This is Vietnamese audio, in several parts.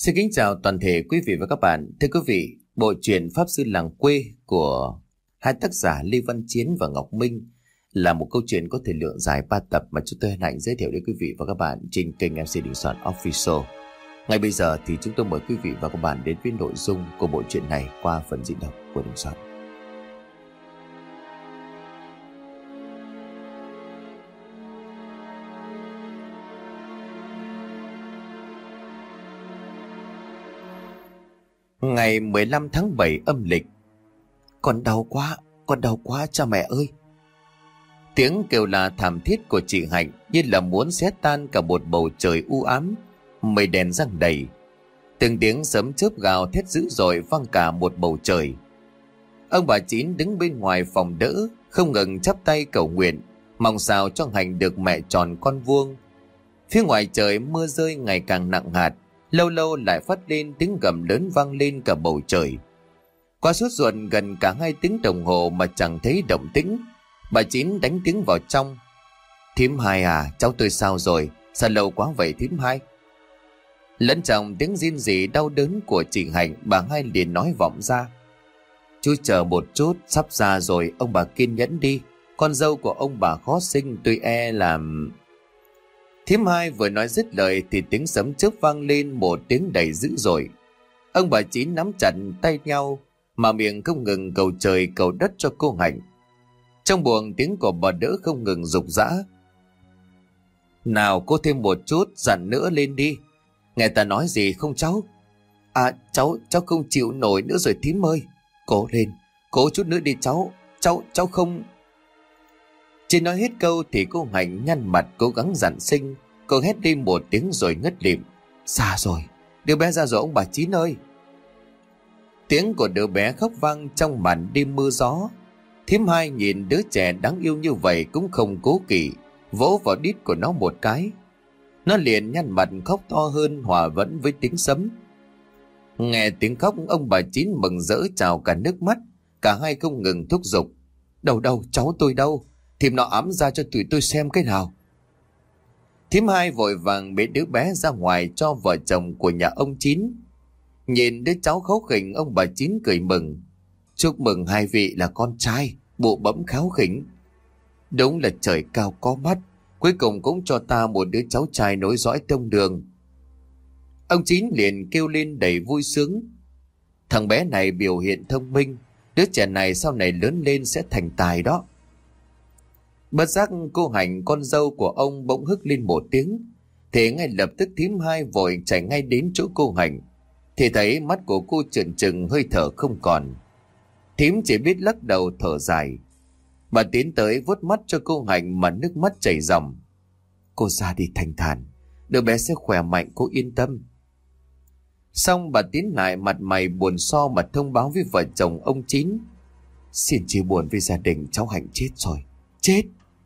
Xin kính chào toàn thể quý vị và các bạn. Thưa quý vị, bộ truyện Pháp Sư Làng Quê của hai tác giả Lê Văn Chiến và Ngọc Minh là một câu chuyện có thời lượng dài 3 tập mà chúng tôi hân hạnh giới thiệu đến quý vị và các bạn trên kênh MC Đình Soạn Official. Ngay bây giờ thì chúng tôi mời quý vị và các bạn đến với nội dung của bộ truyện này qua phần diễn đọc của Đình Soạn. Ngày 15 tháng 7 âm lịch. Con đau quá cha mẹ ơi. Tiếng kêu la thảm thiết của chị Hạnh như là muốn xé tan cả một bầu trời u ám, mây đen giăng đầy. Từng tiếng sấm chớp gào thét dữ dội vang cả một bầu trời. Ông bà Chín đứng bên ngoài phòng đỡ, không ngừng chắp tay cầu nguyện, mong sao cho Hạnh được mẹ tròn con vuông. Phía ngoài trời mưa rơi ngày càng nặng hạt, lâu lâu lại phát lên tiếng gầm lớn vang lên cả bầu trời. Qua sốt ruột gần cả 2 tiếng đồng hồ mà chẳng thấy động tĩnh, bà Chín đánh tiếng vào trong. Thím Hai à, cháu tôi sao rồi? Sao lâu quá vậy thím Hai? Lẫn trong tiếng rên rỉ đau đớn của chị Hạnh, bà Hai liền nói vọng ra. Chú chờ một chút, sắp ra rồi, ông bà kiên nhẫn đi. Con dâu của ông bà khó sinh, tôi e làm... Thím Hai vừa nói dứt lời thì tiếng sấm chớp vang lên một tiếng đầy dữ dội. Ông bà Chín nắm chặt tay nhau mà miệng không ngừng cầu trời cầu đất cho cô Hạnh. Trong buồng tiếng của bà đỡ không ngừng rục rã. Nào cô thêm một chút, dặn nữa lên đi. Nghe ta nói gì không cháu? À cháu không chịu nổi nữa rồi thím ơi. Cố lên, cố chút nữa đi cháu không... Chỉ nói hết câu thì cô Hạnh nhăn mặt cố gắng dặn sinh. Cô hét đi một tiếng rồi ngất lịm. Xa rồi, đứa bé ra rồi ông bà Chín ơi. Tiếng của đứa bé khóc vang trong màn đêm mưa gió. Thím Hai nhìn đứa trẻ đáng yêu như vậy cũng không cố kỵ, vỗ vào đít của nó một cái. Nó liền nhăn mặt khóc to hơn, hòa vẫn với tiếng sấm. Nghe tiếng khóc, ông bà Chín mừng rỡ trào cả nước mắt. Cả hai không ngừng thúc giục. Đâu cháu tôi đâu? Thím nó ẵm ra cho tụi tôi xem cái nào. Thím Hai vội vàng bế đứa bé ra ngoài cho vợ chồng của nhà ông Chín. Nhìn đứa cháu kháu khỉnh, ông bà Chín cười mừng. Chúc mừng hai vị là con trai, bụ bẫm kháu khỉnh. Đúng là trời cao có mắt, cuối cùng cũng cho ta một đứa cháu trai nối dõi tông đường. Ông Chín liền kêu lên đầy vui sướng. Thằng bé này biểu hiện thông minh, đứa trẻ này sau này lớn lên sẽ thành tài đó. Bất giác cô Hạnh con dâu của ông bỗng hức lên một tiếng, thì ngay lập tức thím Hai vội chạy ngay đến chỗ cô Hạnh. Thì thấy mắt của cô trợn trừng, hơi thở không còn. Thím chỉ biết lắc đầu thở dài. Bà tiến tới vuốt mắt cho cô Hạnh mà nước mắt chảy ròng. Cô ra đi thanh thản, đứa bé sẽ khỏe mạnh, cô yên tâm. Xong bà tiến lại mặt mày buồn so mà thông báo với vợ chồng ông Chín. Xin chia buồn với gia đình, cháu Hạnh chết rồi. Chết!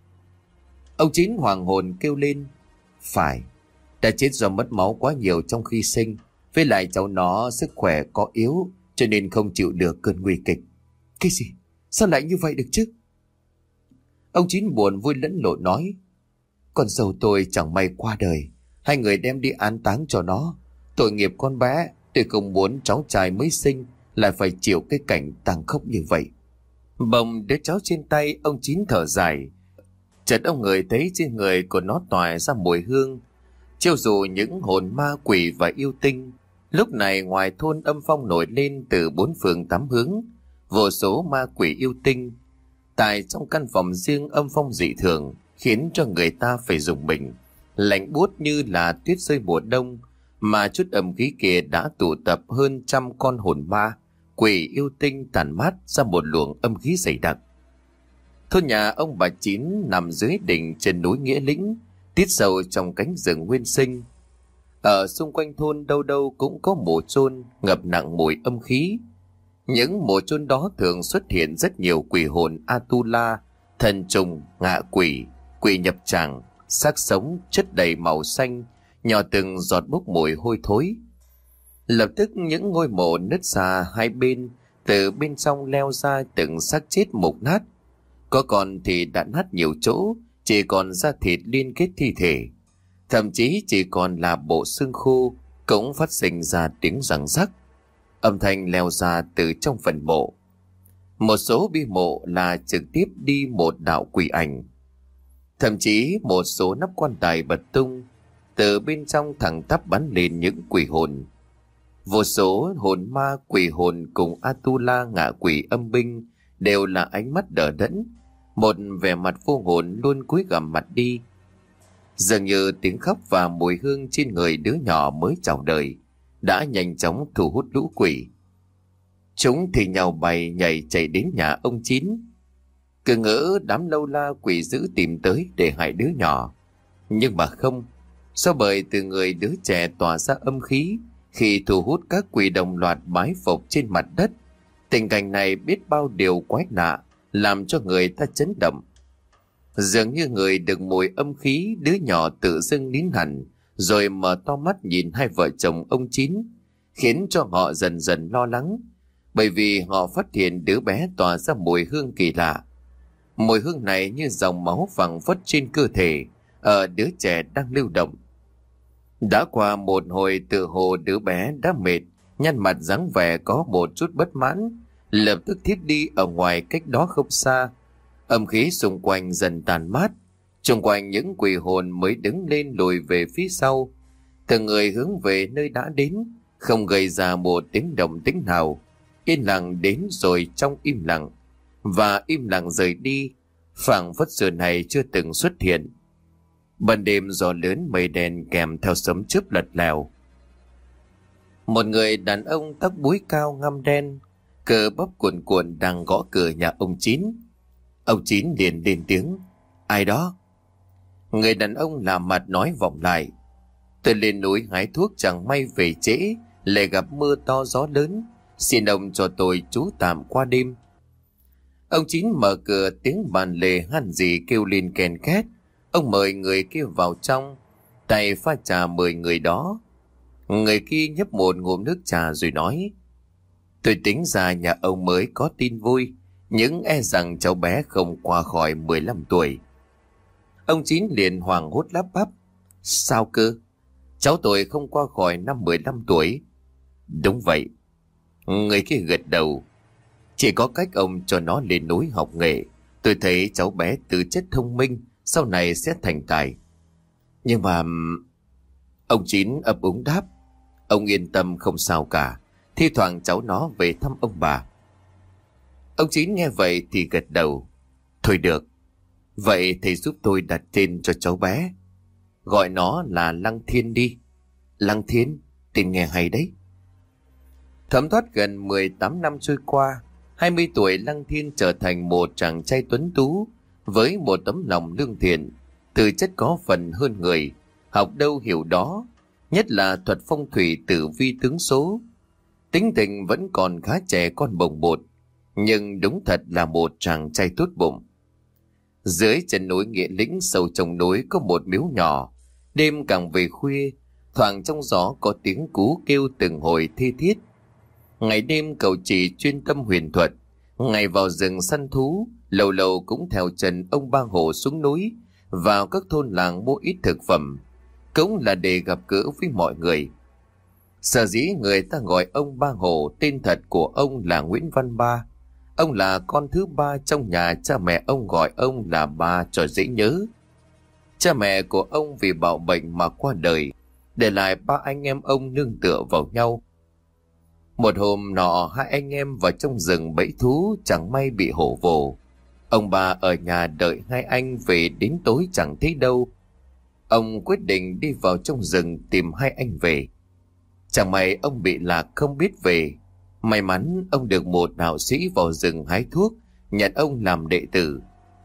Ông Chín hoàng hồn kêu lên. Phải, đã chết do mất máu quá nhiều trong khi sinh. Với lại cháu nó sức khỏe có yếu, cho nên không chịu được cơn nguy kịch. Cái gì? Sao lại như vậy được chứ? Ông Chín buồn vui lẫn lộn nói. Con dâu tôi chẳng may qua đời, hai người đem đi an táng cho nó. Tội nghiệp con bé, tôi không muốn cháu trai mới sinh lại phải chịu cái cảnh tang khốc như vậy. Bồng đứa cháu trên tay, ông Chín thở dài. Chợt ông người thấy trên người của nó tỏa ra mùi hương, chiêu dụ những hồn ma quỷ và yêu tinh. Lúc này ngoài thôn âm phong nổi lên từ 4 phương 8 hướng, vô số ma quỷ yêu tinh. Tại trong căn phòng riêng âm phong dị thường, khiến cho người ta phải rùng mình, lạnh buốt như là tuyết rơi mùa đông. Mà chút âm khí kia đã tụ tập hơn 100 con hồn ma, quỷ yêu tinh tàn mát ra một luồng âm khí dày đặc. Thôn nhà ông bà Chín nằm dưới đỉnh trên núi Nghĩa Lĩnh, tít sâu trong cánh rừng nguyên sinh. Ở xung quanh thôn đâu đâu cũng có mộ chôn ngập nặng mùi âm khí. Những mộ chôn đó thường xuất hiện rất nhiều quỷ hồn Atula, thần trùng, ngạ quỷ, quỷ nhập tràng, xác sống chất đầy màu xanh, nhỏ từng giọt bốc mùi hôi thối. Lập tức những ngôi mộ nứt ra hai bên, từ bên trong leo ra từng xác chết mục nát. Có còn thì đã nát nhiều chỗ, chỉ còn da thịt liên kết thi thể. Thậm chí chỉ còn là bộ xương khô, cũng phát sinh ra tiếng răng rắc. Âm thanh leo ra từ trong phần mộ. Một số bia mộ là trực tiếp đi một đạo quỷ ảnh. Thậm chí một số nắp quan tài bật tung, từ bên trong thẳng tắp bắn lên những quỷ hồn. Vô số hồn ma quỷ hồn cùng Atula ngạ quỷ âm binh đều là ánh mắt đờ đẫn, một vẻ mặt vô hồn luôn cúi gằm mặt đi. Dường như tiếng khóc và mùi hương trên người đứa nhỏ mới chào đời đã nhanh chóng thu hút lũ quỷ. Chúng thì nhào bày nhảy chạy đến nhà ông Chín. Cứ ngỡ đám lâu la quỷ dữ tìm tới để hại đứa nhỏ. Nhưng mà không, do bởi từ người đứa trẻ tỏa ra âm khí khi thu hút các quỷ đồng loạt bái phục trên mặt đất. Tình cảnh này biết bao điều quái lạ, làm cho người ta chấn động. Dường như người được mùi âm khí, đứa nhỏ tự dưng nín hẳn, rồi mở to mắt nhìn hai vợ chồng ông Chín, khiến cho họ dần dần lo lắng, bởi vì họ phát hiện đứa bé tỏa ra mùi hương kỳ lạ. Mùi hương này như dòng máu phảng phất trên cơ thể ở đứa trẻ đang lưu động. Đã qua một hồi tự hồ đứa bé đã mệt, nhăn mặt dáng vẻ có một chút bất mãn, lập tức thiếp đi ở ngoài cách đó không xa. Âm khí xung quanh dần tàn mát, xung quanh những quỷ hồn mới đứng lên lùi về phía sau, từng người hướng về nơi đã đến, không gây ra một tiếng động tĩnh nào, yên lặng đến rồi trong im lặng, và im lặng rời đi, phảng phất xưa này chưa từng xuất hiện. Ban đêm gió lớn mây đen kèm theo sấm chớp lật lèo. Một người đàn ông tóc búi cao ngăm đen, cơ bắp cuồn cuộn đang gõ cửa nhà ông Chín. Ông Chín liền lên tiếng: "Ai đó?" Người đàn ông làm mặt nói vọng lại: "Tôi lên núi hái thuốc, chẳng may về trễ, lại gặp mưa to gió lớn, xin ông cho tôi trú tạm qua đêm." Ông Chín mở cửa, tiếng bàn lề han gì kêu lên ken két. Ông mời người kia vào trong, tay pha trà mời người đó. Người kia nhấp một ngụm nước trà rồi nói: "Tôi tính ra nhà ông mới có tin vui, nhưng e rằng cháu bé không qua khỏi 15 tuổi. Ông Chín liền hoảng hốt lắp bắp: "Sao cơ? Cháu tôi không qua khỏi năm 15 tuổi. Đúng vậy." Người kia gật đầu: "Chỉ có cách ông cho nó lên núi học nghề. Tôi thấy cháu bé tư chất thông minh, sau này sẽ thành tài." Nhưng mà... Ông Chín ấp úng đáp: "Ông yên tâm, không sao cả. Thi thoảng cháu nó về thăm ông bà." Ông Chín nghe vậy thì gật đầu: "Thôi được. Vậy thầy giúp tôi đặt tên cho cháu bé. Gọi nó là Lăng Thiên đi." "Lăng Thiên? Tên nghe hay đấy." Thấm thoát gần 18 năm trôi qua, 20 tuổi Lăng Thiên trở thành một chàng trai tuấn tú với một tấm lòng lương thiện, tư chất có phần hơn người, học đâu hiểu đó, nhất là thuật phong thủy tử vi tướng số. Tính tình vẫn còn khá trẻ con bồng bột, nhưng đúng thật là một chàng trai tốt bụng. Dưới chân núi Nghĩa Lĩnh sâu trong núi có một miếu nhỏ. Đêm càng về khuya, thoảng trong gió có tiếng cú kêu từng hồi thi thiết. Ngày đêm cậu chỉ chuyên tâm huyền thuật, ngày vào rừng săn thú, lâu lâu cũng theo chân ông Ba Hồ xuống núi, vào các thôn làng mua ít thực phẩm, cũng là để gặp gỡ với mọi người. Sở dĩ người ta gọi ông Ba Hồ, tên thật của ông là Nguyễn Văn Ba. Ông là con thứ ba trong nhà, cha mẹ ông gọi ông là Ba cho dễ nhớ. Cha mẹ của ông vì bạo bệnh mà qua đời, để lại ba anh em ông nương tựa vào nhau. Một hôm nọ, hai anh em vào trong rừng bẫy thú, chẳng may bị hổ vồ. Ông Ba ở nhà đợi hai anh về đến tối chẳng thấy đâu. Ông quyết định đi vào trong rừng tìm hai anh về. Chẳng may ông bị lạc không biết về. May mắn ông được một đạo sĩ vào rừng hái thuốc, nhận ông làm đệ tử.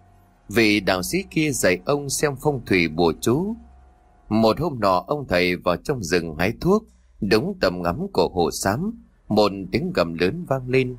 Vị đạo sĩ kia dạy ông xem phong thủy bùa chú. Một hôm nọ, ông thầy vào trong rừng hái thuốc, đúng tầm ngắm của hổ xám, một tiếng gầm lớn vang lên.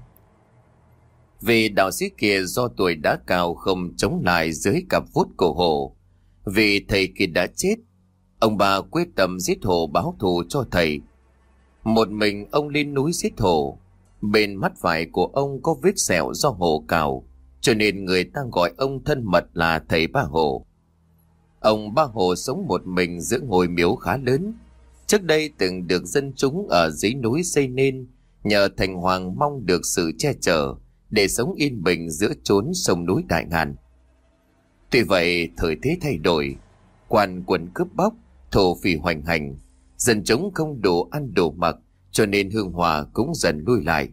Vị đạo sĩ kia do tuổi đã cao không chống lại dưới cặp vuốt của hổ. Vì thầy kia đã chết, ông Ba quyết tâm giết hổ báo thù cho thầy. Một mình ông lên núi giết hổ. Bên mắt phải của ông có vết sẹo do hổ cào, cho nên người ta gọi ông thân mật là thầy Ba Hổ. Ông Ba Hổ sống một mình giữa ngôi miếu khá lớn. Trước đây từng được dân chúng ở dưới núi xây nên, nhờ thành hoàng mong được sự che chở để sống yên bình giữa chốn sông núi đại ngàn. Tuy vậy, thời thế thay đổi, quan quân cướp bóc, thổ phỉ hoành hành, dân chúng không đủ ăn đủ mặc, cho nên hương hòa cũng dần lui lại.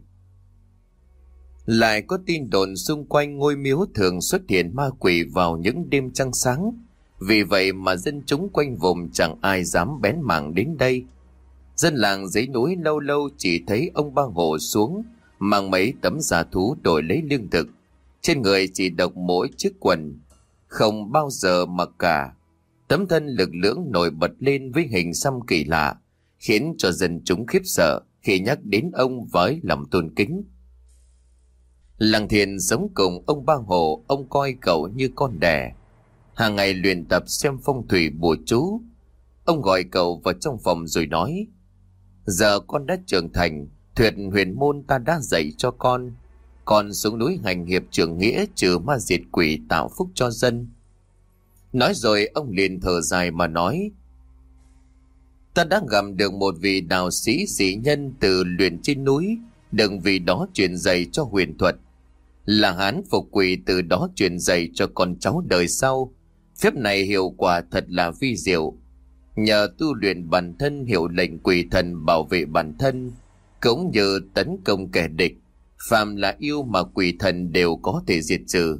Lại có tin đồn xung quanh ngôi miếu thường xuất hiện ma quỷ vào những đêm trăng sáng, vì vậy mà dân chúng quanh vùng chẳng ai dám bén mảng đến đây. Dân làng dưới núi lâu lâu chỉ thấy ông Ba Hộ xuống, mang mấy tấm da thú đổi lấy lương thực, trên người chỉ độc mỗi chiếc quần, không bao giờ mặc cả. Tấm thân lực lưỡng nổi bật lên với hình xăm kỳ lạ, khiến cho dân chúng khiếp sợ khi nhắc đến ông với lòng tôn kính. Lăng Thiên sống cùng ông Ba Hộ, ông coi cậu như con đẻ. Hàng ngày luyện tập xem phong thủy bùa chú. Ông gọi cậu vào trong phòng rồi nói: giờ con đã trưởng thành, thuật huyền môn ta đã dạy cho con xuống núi hành hiệp trưởng nghĩa, trừ ma diệt quỷ, tạo phúc cho dân. Nói rồi ông liền thở dài mà nói: ta đã gặp được một vị đạo sĩ sĩ nhân từ luyện trên núi, đừng vì đó truyền dạy cho huyền thuật. Là Hán phục quỷ, từ đó truyền dạy cho con cháu đời sau. Phép này hiệu quả thật là vi diệu. Nhờ tu luyện bản thân, hiệu lệnh quỷ thần bảo vệ bản thân, cũng như tấn công kẻ địch. Phàm là yêu mà quỷ thần đều có thể diệt trừ.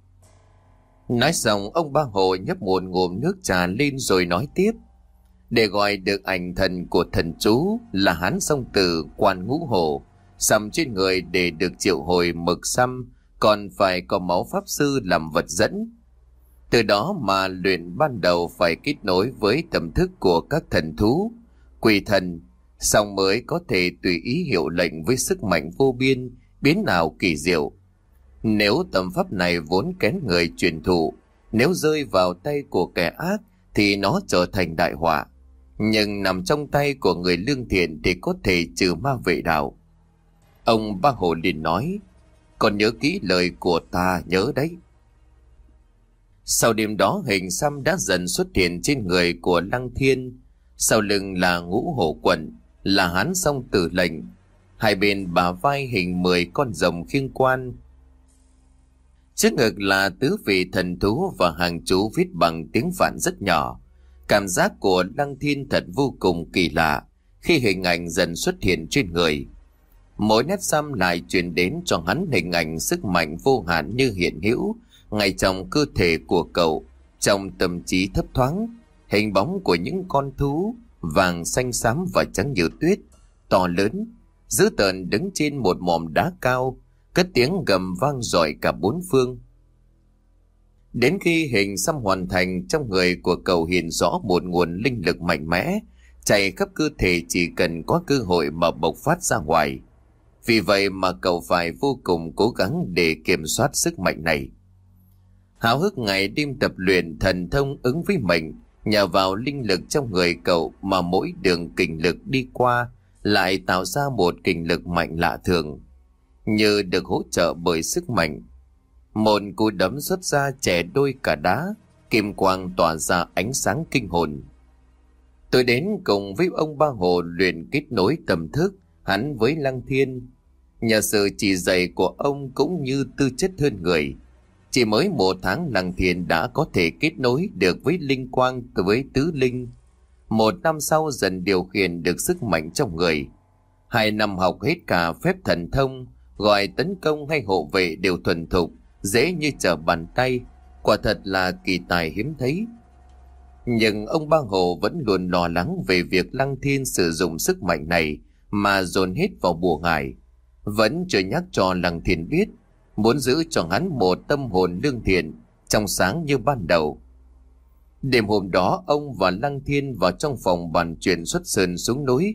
Nói xong, ông Ba Hộ nhấp một ngụm nước trà lên rồi nói tiếp: để gọi được ảnh thần của thần chú là Hán Song Tử Quan Ngũ Hổ sầm trên người, để được triệu hồi mực xăm còn phải có máu pháp sư làm vật dẫn. Từ đó mà luyện ban đầu phải kết nối với tâm thức của các thần thú, quỷ thần, xong mới có thể tùy ý hiệu lệnh với sức mạnh vô biên, biến ảo kỳ diệu. Nếu tâm pháp này vốn kén người truyền thụ, nếu rơi vào tay của kẻ ác thì nó trở thành đại họa. Nhưng nằm trong tay của người lương thiện thì có thể trừ ma vệ đạo. Ông Ba Hộ liền nói: con nhớ kỹ lời của ta, nhớ đấy. Sau đêm đó, hình xăm đã dần xuất hiện trên người của Lăng Thiên. Sau lưng là Ngũ Hổ Quận, là Hán Song Tử lệnh. Hai bên bả vai hình 10 con rồng khiêng quan. Trước ngực là tứ vị thần thú và hàng chú viết bằng tiếng Phạn rất nhỏ. Cảm giác của Lăng Thiên thật vô cùng kỳ lạ khi hình ảnh dần xuất hiện trên người. Mỗi nét xăm lại truyền đến cho hắn hình ảnh sức mạnh vô hạn như hiện hữu ngay trong cơ thể của cậu. Trong tâm trí thấp thoáng, hình bóng của những con thú vàng, xanh xám và trắng như tuyết, to lớn, dữ tợn đứng trên một mỏm đá cao, cất tiếng gầm vang dội cả bốn phương. Đến khi hình xăm hoàn thành, trong người của cậu hiện rõ một nguồn linh lực mạnh mẽ, chạy khắp cơ thể chỉ cần có cơ hội mà bộc phát ra ngoài. Vì vậy mà cậu phải vô cùng cố gắng để kiểm soát sức mạnh này. Háo hức ngày đêm tập luyện thần thông ứng với mệnh, nhờ vào linh lực trong người cậu mà mỗi đường kình lực đi qua lại tạo ra một kình lực mạnh lạ thường, như được hỗ trợ bởi sức mạnh. Một cú đấm xuất ra chẻ đôi cả đá, kim quang tỏa ra ánh sáng kinh hồn. Tôi đến cùng với ông Ba Hộ luyện kết nối tâm thức hắn với Lăng Thiên. Nhờ sự chỉ dạy của ông cũng như tư chất hơn người, chỉ mới 1 tháng Lăng Thiên đã có thể kết nối được với linh quang, với tứ linh. 1 năm sau dần điều khiển được sức mạnh trong người. 2 năm học hết cả phép thần thông, gọi tấn công hay hộ vệ đều thuần thục, dễ như trở bàn tay. Quả thật là kỳ tài hiếm thấy. Nhưng ông Ba Hộ vẫn luôn lo lắng về việc Lăng Thiên sử dụng sức mạnh này mà dồn hết vào bùa ngải. Vẫn chưa nhắc cho Lăng Thiên biết, muốn giữ cho hắn một tâm hồn lương thiện, trong sáng như ban đầu. Đêm hôm đó, ông và Lăng Thiên vào trong phòng bàn chuyện xuất sơn xuống núi.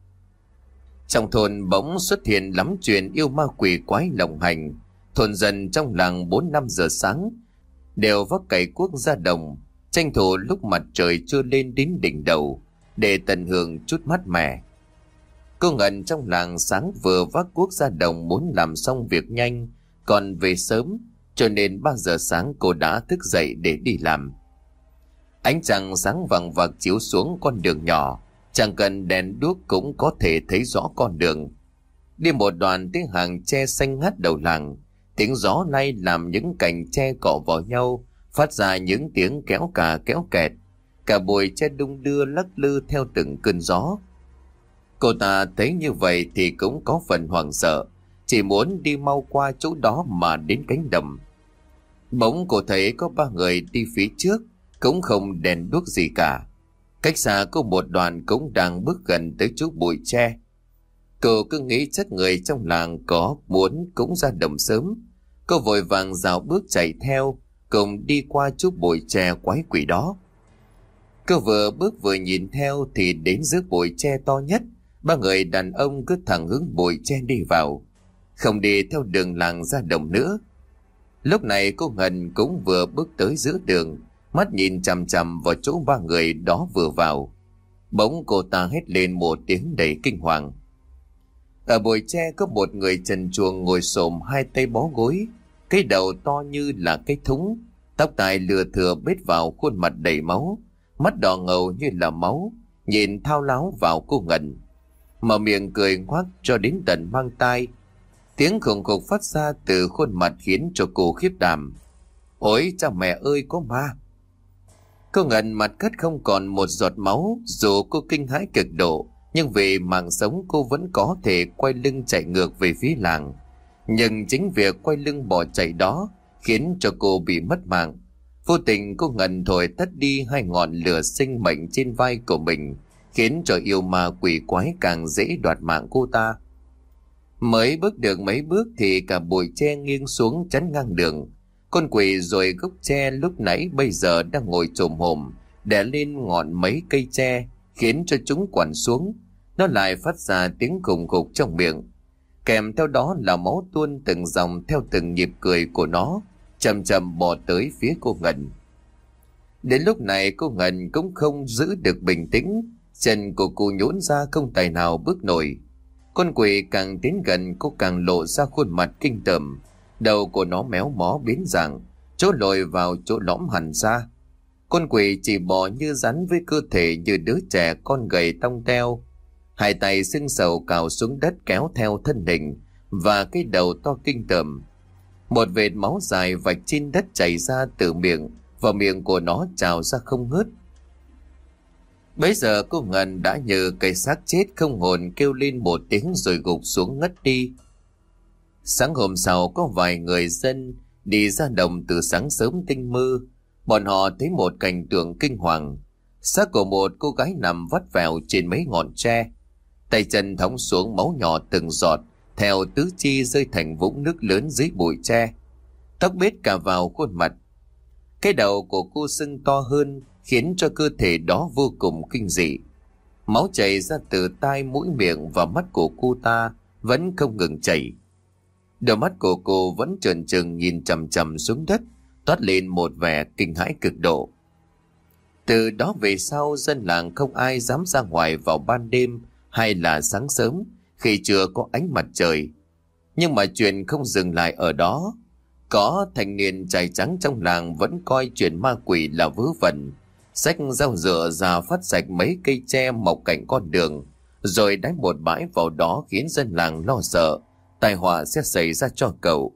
Trong thôn bỗng xuất hiện lắm chuyện yêu ma quỷ quái lộng hành. Thôn dân trong làng 4-5 giờ sáng đều vác cày cuốc ra đồng, tranh thủ lúc mặt trời chưa lên đến đỉnh đầu để tận hưởng chút mát mẻ. Cô Ngân trong làng sáng vừa vác cuốc ra đồng muốn làm xong việc nhanh, còn về sớm, cho nên 3 giờ sáng cô đã thức dậy để đi làm. Ánh trăng sáng vàng vặc chiếu xuống con đường nhỏ, Chẳng cần đèn đuốc cũng có thể thấy rõ con đường. Đi một đoạn tiếng hàng tre xanh ngắt đầu làng, tiếng gió lay làm những cành tre cọ vào nhau, phát ra những tiếng kéo cà kéo kẹt. Cả bụi tre đung đưa lắc lư theo từng cơn gió. Cô ta thấy như vậy thì cũng có phần hoảng sợ, chỉ muốn đi mau qua chỗ đó mà đến cánh đồng. Bỗng cô thấy có 3 người đi phía trước, cũng không đèn đuốc gì cả. Cách xa có một đoàn cũng đang bước gần tới chỗ bụi tre. Cô cứ nghĩ chắc người trong làng có muốn cũng ra đồng sớm. Cô vội vàng rào bước chạy theo, cùng đi qua chỗ bụi tre quái quỷ đó. Cô vừa bước vừa nhìn theo thì đến giữa bụi tre to nhất, 3 người đàn ông cứ thẳng hướng bụi tre đi vào, không đi theo đường làng ra đồng nữa. Lúc này cô Ngân cũng vừa bước tới giữa đường, mắt nhìn chằm chằm vào chỗ 3 người đó vừa vào. Bỗng cô ta hét lên một tiếng đầy kinh hoàng. Ở bụi tre có một người trần truồng ngồi xổm, 2 tay bó gối, cái đầu to như là cái thúng, tóc tai lưa thưa bết vào khuôn mặt đầy máu, mắt đỏ ngầu như là máu, nhìn thao láo vào cô Ngân, mở miệng cười ngoác cho đến tận mang tai. Tiếng khủng khục phát ra từ khuôn mặt khiến cho cô khiếp đảm. Ôi cha mẹ ơi, có ma! Cô Ngân mặt cắt không còn một giọt máu. Dù cô kinh hãi cực độ, nhưng vì mạng sống cô vẫn có thể quay lưng chạy ngược về phía làng. Nhưng chính việc quay lưng bỏ chạy đó khiến cho cô bị mất mạng. Vô tình cô Ngân thổi tắt đi 2 ngọn lửa sinh mệnh trên vai của mình, khiến cho yêu ma quỷ quái càng dễ đoạt mạng cô ta. Mới bước được mấy bước thì cả bụi tre nghiêng xuống chắn ngang đường. Con quỷ rồi gốc tre lúc nãy bây giờ đang ngồi chồm hổm đè lên ngọn mấy cây tre, khiến cho chúng quằn xuống. Nó lại phát ra tiếng khủng khục trong miệng, kèm theo đó là máu tuôn từng dòng theo từng nhịp cười của nó, chậm chậm bò tới phía cô Ngân. Đến lúc này cô Ngân cũng không giữ được bình tĩnh, chân của cô nhũn ra không tài nào bước nổi. Con quỷ càng tiến gần cô càng lộ ra khuôn mặt kinh tởm, đầu của nó méo mó biến dạng, chỗ lồi vào chỗ lõm hẳn ra. Con quỷ chỉ bò như rắn với cơ thể như đứa trẻ con gầy tông teo, 2 tay sưng sầu cào xuống đất kéo theo thân hình và cái đầu to kinh tởm. Một vệt máu dài vạch trên đất chảy ra từ miệng, và miệng của nó trào ra không ngớt. Bấy giờ cô Ngân đã như cây xác chết không hồn kêu lên một tiếng rồi gục xuống ngất đi. Sáng hôm sau có vài người dân đi ra đồng từ sáng sớm tinh mơ. Bọn họ thấy một cảnh tượng kinh hoàng. Xác của một cô gái nằm vắt vẻo trên mấy ngọn tre, tay chân thõng xuống, máu nhỏ từng giọt theo tứ chi rơi thành vũng nước lớn dưới bụi tre. Tóc bết cả vào khuôn mặt. Cái đầu của cô sưng to hơn khiến cho cơ thể đó vô cùng kinh dị. Máu chảy ra từ tai, mũi, miệng và mắt của cô ta vẫn không ngừng chảy. Đôi mắt của cô vẫn trợn trừng nhìn chằm chằm xuống đất, toát lên một vẻ kinh hãi cực độ. Từ đó về sau, dân làng không ai dám ra ngoài vào ban đêm hay là sáng sớm khi chưa có ánh mặt trời. Nhưng mà chuyện không dừng lại ở đó. Có thanh niên trai trắng trong làng vẫn coi chuyện ma quỷ là vớ vẩn, xách dao dựa ra phát sạch mấy cây tre mọc cạnh con đường, rồi đánh một bãi vào đó khiến dân làng lo sợ tai họa sẽ xảy ra cho cậu.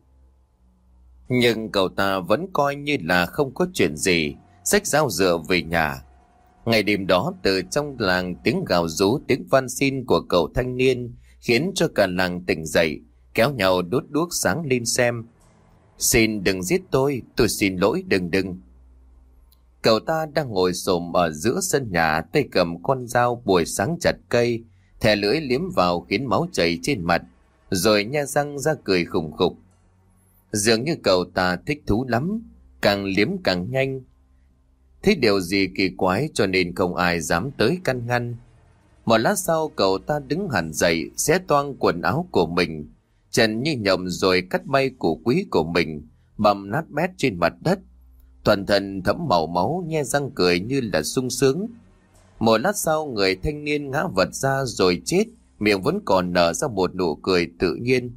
Nhưng cậu ta vẫn coi như là không có chuyện gì, xách dao dựa về nhà. Ngày đêm đó, từ trong làng tiếng gào rú, tiếng van xin của cậu thanh niên khiến cho cả làng tỉnh dậy, kéo nhau đốt đuốc sáng lên xem. Xin đừng giết tôi xin lỗi, đừng. Cậu ta đang ngồi xổm ở giữa sân nhà, tay cầm con dao buổi sáng chặt cây, thè lưỡi liếm vào khiến máu chảy trên mặt, rồi nhe răng ra cười khủng khục. Dường như cậu ta thích thú lắm, càng liếm càng nhanh. Thấy điều gì kỳ quái cho nên không ai dám tới can ngăn. Một lát sau cậu ta đứng hẳn dậy, xé toang quần áo của mình, chân như nhộng rồi cắt bay củ quý của mình, bầm nát bét trên mặt đất. Toàn thân thấm màu máu, nhe răng cười như là sung sướng. Một lát sau người thanh niên ngã vật ra rồi chết, miệng vẫn còn nở ra một nụ cười tự nhiên.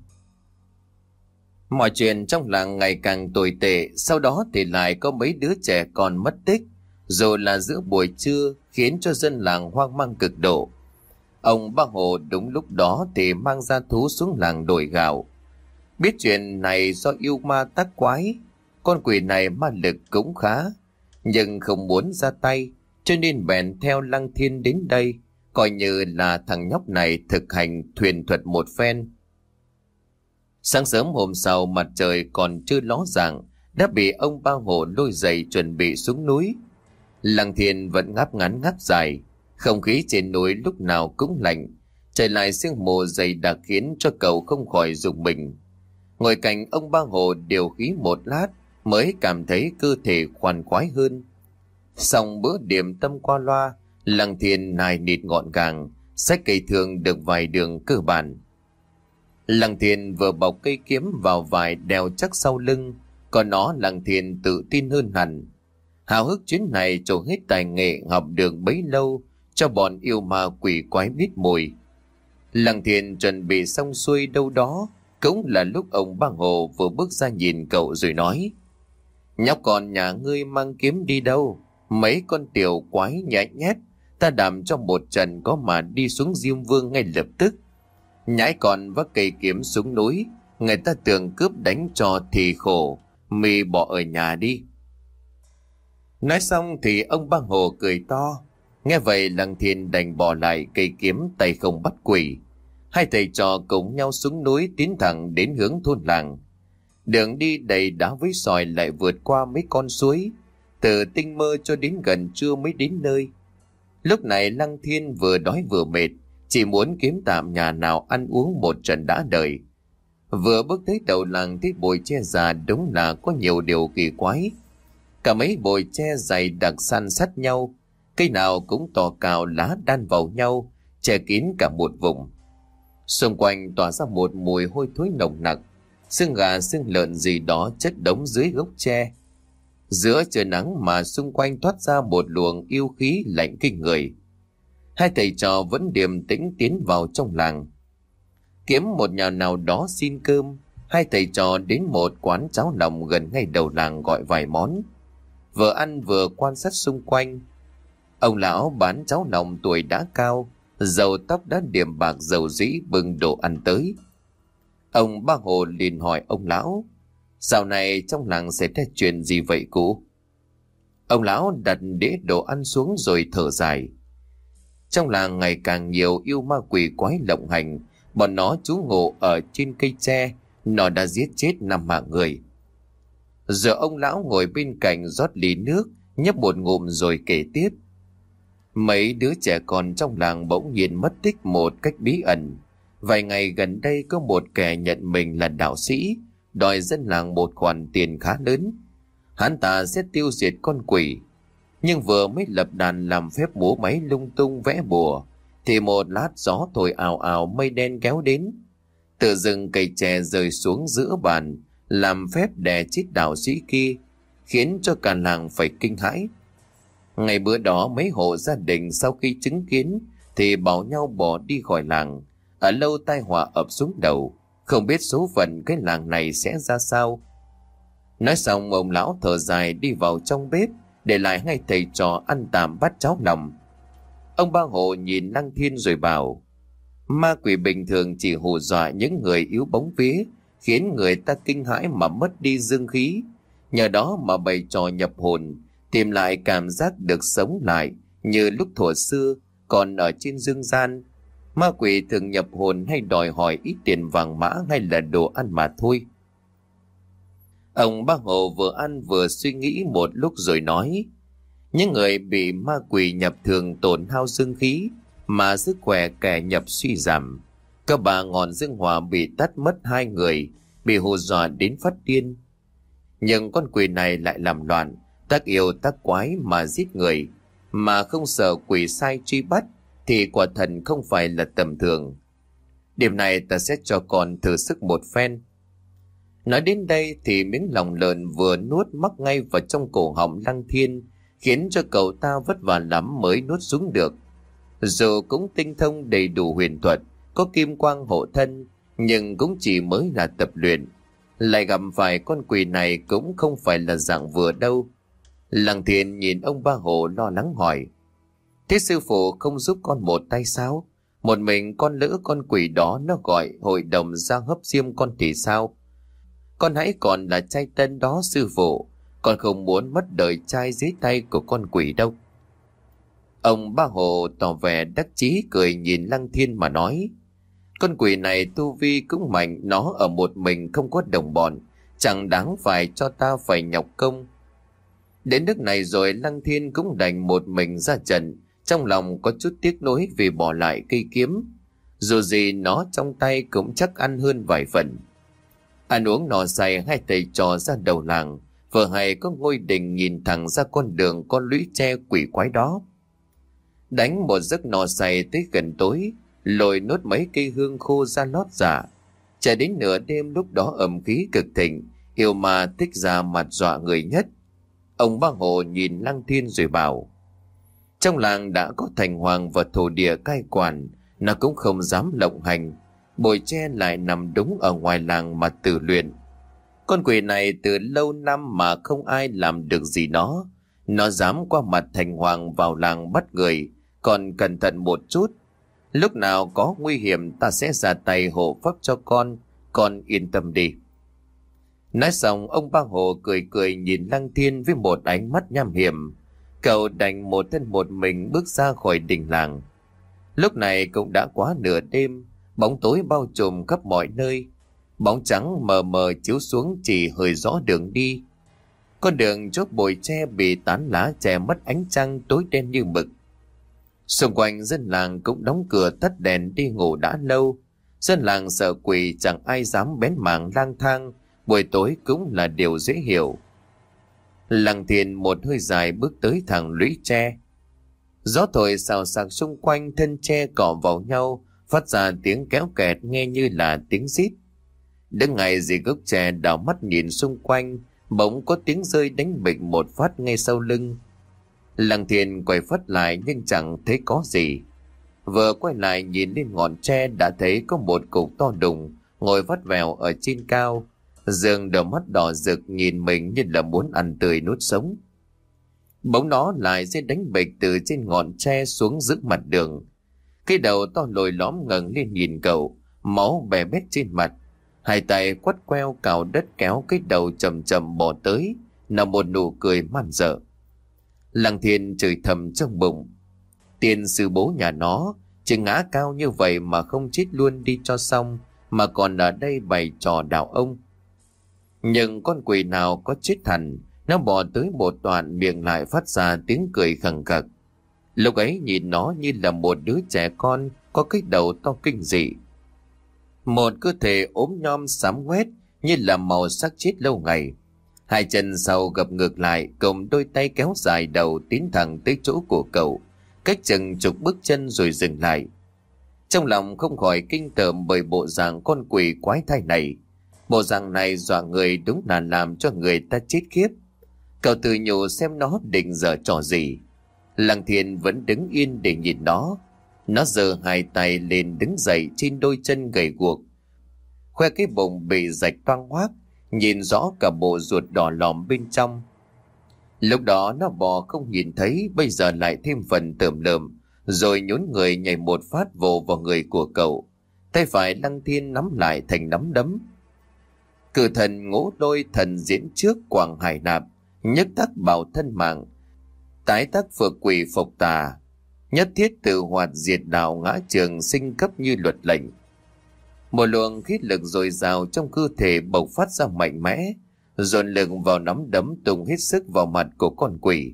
Mọi chuyện trong làng ngày càng tồi tệ, sau đó thì lại có mấy đứa trẻ con mất tích, dù là giữa buổi trưa, khiến cho dân làng hoang mang cực độ. Ông Ba Hồ đúng lúc đó thì mang ra thú xuống làng đổi gạo. Biết chuyện này do yêu ma tác quái, con quỷ này ma lực cũng khá, nhưng không muốn ra tay, cho nên bèn theo Lăng Thiên đến đây, coi như là thằng nhóc này thực hành thuyền thuật một phen. Sáng sớm hôm sau, mặt trời còn chưa ló dạng, đã bị ông Ba Hồ lôi dậy chuẩn bị xuống núi. Lăng Thiên vẫn ngáp ngắn ngáp dài, không khí trên núi lúc nào cũng lạnh, trời lại sương mù dày đặc khiến cho cậu không khỏi rùng mình. Ngồi cạnh ông Ba Hồ điều khí một lát mới cảm thấy cơ thể khoan khoái hơn. Xong bữa điểm tâm qua loa, Lăng Thiên nài nịt gọn gàng, xách cây thương được vài đường cơ bản. Lăng Thiên vừa bọc cây kiếm vào vải đeo chắc sau lưng, còn nó Lăng Thiên tự tin hơn hẳn. Hào hức chuyến này trổ hết tài nghệ học được bấy lâu, cho bọn yêu ma quỷ quái biết mùi. Lăng Thiên chuẩn bị xong xuôi đâu đó, cũng là lúc ông Ba Hồ vừa bước ra nhìn cậu rồi nói: Nhóc con nhà ngươi mang kiếm đi đâu? Mấy con tiểu quái nhãi nhét, ta đảm cho một trận có mà đi xuống Diêm Vương ngay lập tức. Nhãi con vác cây kiếm xuống núi, người ta tưởng cướp đánh cho thì khổ, mì bỏ ở nhà đi. Nói xong thì ông Ba Hồ cười to. Nghe vậy Lăng Thiên đành bỏ lại cây kiếm, tay không bắt quỷ. Hai thầy trò cùng nhau xuống núi tiến thẳng đến hướng thôn làng. Đường đi đầy đá với sỏi, lại vượt qua mấy con suối, từ tinh mơ cho đến gần trưa mới đến nơi. Lúc này Lăng Thiên vừa đói vừa mệt, chỉ muốn kiếm tạm nhà nào ăn uống một trận đã đời. Vừa bước tới đầu làng thấy bụi tre già, đúng là có nhiều điều kỳ quái. Cả mấy bụi tre dày đặc san sát nhau, cây nào cũng to cao, lá đan vào nhau, che kín cả một vùng. Xung quanh tỏa ra một mùi hôi thối nồng nặc, xương gà xương lợn gì đó chất đống dưới gốc tre. Giữa trời nắng mà xung quanh thoát ra một luồng yêu khí lạnh kinh người. Hai thầy trò vẫn điềm tĩnh tiến vào trong làng. Kiếm một nhà nào đó xin cơm, hai thầy trò đến một quán cháo lòng gần ngay đầu làng gọi vài món. Vừa ăn vừa quan sát xung quanh. Ông lão bán cháo lòng tuổi đã cao, râu tóc đã điểm bạc dầu dĩ bưng đồ ăn tới. Ông Ba Hồ liền hỏi ông lão: Dạo này trong làng xảy ra chuyện gì vậy cụ? Ông lão đặt đĩa đồ ăn xuống rồi thở dài. Trong làng ngày càng nhiều yêu ma quỷ quái lộng hành, bọn nó trú ngụ ở trên cây tre, nó đã giết chết 5 mạng người. Giờ ông lão ngồi bên cạnh rót ly nước, nhấp một ngụm rồi kể tiếp. Mấy đứa trẻ con trong làng bỗng nhiên mất tích một cách bí ẩn. Vài ngày gần đây có một kẻ nhận mình là đạo sĩ, đòi dân làng một khoản tiền khá lớn. Hắn ta sẽ tiêu diệt con quỷ. Nhưng vừa mới lập đàn làm phép múa máy lung tung vẽ bùa, thì một lát gió thổi ào ào, mây đen kéo đến. Từ rừng cây tre rơi xuống giữa bàn, làm phép đè chết đạo sĩ kia, khiến cho cả làng phải kinh hãi. Ngày bữa đó mấy hộ gia đình sau khi chứng kiến thì bảo nhau bỏ đi khỏi làng. Ở lâu tai họa ập xuống đầu, không biết số phận cái làng này sẽ ra sao. Nói xong ông lão thở dài đi vào trong bếp, để lại hai thầy trò ăn tạm bát cháo lòng. Ông Ba Hồ nhìn Lăng Thiên rồi bảo: Ma quỷ bình thường chỉ hù dọa những người yếu bóng vía, khiến người ta kinh hãi mà mất đi dương khí. Nhờ đó mà bày trò nhập hồn, tìm lại cảm giác được sống lại như lúc thuở xưa còn ở trên dương gian. Ma quỷ thường nhập hồn hay đòi hỏi ít tiền vàng mã hay là đồ ăn mà thôi. Ông Ba Hồ vừa ăn vừa suy nghĩ một lúc rồi nói: Những người bị ma quỷ nhập thường tổn hao dương khí, mà sức khỏe kẻ nhập suy giảm. Có 3 ngọn dương hỏa bị tắt mất 2 người, bị hù dọa đến phát điên. Nhưng con quỷ này lại làm loạn, tác yêu tác quái mà giết người, mà không sợ quỷ sai truy bắt, thì quả thần không phải là tầm thường. Điểm này ta sẽ cho con thử sức một phen. Nói đến đây thì miếng lòng lợn vừa nuốt mắc ngay vào trong cổ họng Lăng Thiên, khiến cho cậu ta vất vả lắm mới nuốt xuống được. Dù cũng tinh thông đầy đủ huyền thuật, có kim quang hộ thân, nhưng cũng chỉ mới là tập luyện. Lại gặp phải con quỷ này cũng không phải là dạng vừa đâu. Lăng Thiên nhìn ông Ba Hồ lo lắng hỏi: Thế sư phụ không giúp con một tay sao? Một mình con lỡ con quỷ đó nó gọi hội đồng ra hấp diêm con thì sao? Con hãy còn là trai tân đó sư phụ. Con không muốn mất đời trai dưới tay của con quỷ đâu. Ông Ba Hồ tỏ vẻ đắc chí cười nhìn Lăng Thiên mà nói: Con quỷ này tu vi cũng mạnh, nó ở một mình không có đồng bọn, chẳng đáng phải cho ta phải nhọc công. Đến nước này rồi Lăng Thiên cũng đành một mình ra trận, trong lòng có chút tiếc nuối vì bỏ lại cây kiếm. Dù gì nó trong tay cũng chắc ăn hơn vài phần. Ăn uống no say, hai thầy trò ra đầu làng, vừa hay có ngôi đình nhìn thẳng ra con đường con lũy tre quỷ quái đó. Đánh một giấc no say tới gần tối, lội nốt mấy cây hương khô ra lót dạ. Chạy đến nửa đêm, lúc đó ẩm khí cực thịnh, yêu ma thích ra mặt dọa người nhất. Ông Ba Hồ nhìn Lăng Thiên rồi bảo: Trong làng đã có thành hoàng và thổ địa cai quản, nó cũng không dám lộng hành. Bồi tre lại nằm đúng ở ngoài làng mà tự luyện. Con quỷ này từ lâu năm mà không ai làm được gì nó dám qua mặt thành hoàng vào làng bắt người. Còn cẩn thận một chút, lúc nào có nguy hiểm ta sẽ ra tay hộ pháp cho con yên tâm đi. Nói xong, ông Ba Hồ cười cười nhìn Lăng Thiên với một ánh mắt nham hiểm. Cậu đành một thân một mình bước ra khỏi đình làng. Lúc này cũng đã quá nửa đêm, bóng tối bao trùm khắp mọi nơi. Bóng trắng mờ mờ chiếu xuống chỉ hơi rõ đường đi. Con đường chốt bụi tre bị tán lá che mất ánh trăng, tối đen như mực. Xung quanh dân làng cũng đóng cửa tắt đèn đi ngủ đã lâu. Dân làng sợ quỷ, chẳng ai dám bén mảng lang thang, buổi tối cũng là điều dễ hiểu. Lăng Thiên một hơi dài bước tới thẳng lũy tre. Gió thổi xào xạc xung quanh, thân tre cọ vào nhau, phát ra tiếng kéo kẹt nghe như là tiếng rít. Đứng ngay dưới gốc tre đảo mắt nhìn xung quanh, bỗng có tiếng rơi đánh bịch một phát ngay sau lưng. Lăng Thiên quay phắt lại nhưng chẳng thấy có gì. Vừa quay lại nhìn lên ngọn tre đã thấy có một cục to đùng ngồi vắt vẻo ở trên cao, dường đôi mắt đỏ rực nhìn mình như là muốn ăn tươi nuốt sống. Bỗng nó lại rơi đánh bịch từ trên ngọn tre xuống giữa mặt đường. Cái đầu to lồi lõm ngẩng lên nhìn cậu, máu bè bét trên mặt. Hai tay quắt queo cào đất kéo cái đầu chậm chậm bò tới, là một nụ cười man dợ. Lăng Thiên chửi thầm trong bụng: Tiền sư bố nhà nó, chỉ ngã cao như vậy mà không chết luôn đi cho xong, mà còn ở đây bày trò đạo ông. Nhưng con quỷ nào có chết hẳn, nó bò tới một đoạn miệng lại phát ra tiếng cười khẳng khặc. Lúc ấy nhìn nó như là một đứa trẻ con có cái đầu to kinh dị. Một cơ thể ốm nhom xám ngoét như là màu xác chết lâu ngày. Hai chân sau gập ngược lại, cùng đôi tay kéo dài đầu tiến thẳng tới chỗ của cậu, cách chừng chục bước chân rồi dừng lại. Trong lòng không khỏi kinh tởm bởi bộ dạng con quỷ quái thai này. Bộ dạng này dọa người đúng là làm cho người ta chết khiếp. Cậu tự nhủ xem nó định giở trò gì. Lăng Thiên vẫn đứng yên để nhìn nó. Nó giơ hai tay lên đứng dậy trên đôi chân gầy guộc, khoe cái bụng bị rạch toang hoác, nhìn rõ cả bộ ruột đỏ lòm bên trong. Lúc đó nó bò không nhìn thấy, bây giờ lại thêm phần tởm lợm, rồi nhún người nhảy một phát vồ vào người của cậu. Tay phải Lăng Thiên nắm lại thành nắm đấm. Cử thần ngũ đôi thần diễn trước quảng hải nạp, nhất tác bảo thân mạng, tái tác phược quỷ phục tà, nhất thiết tự hoạt diệt đạo ngã trường sinh cấp như luật lệnh. Một luồng khí lực dồi dào trong cơ thể bộc phát ra mạnh mẽ, dồn lực vào nắm đấm tung hết sức vào mặt của con quỷ.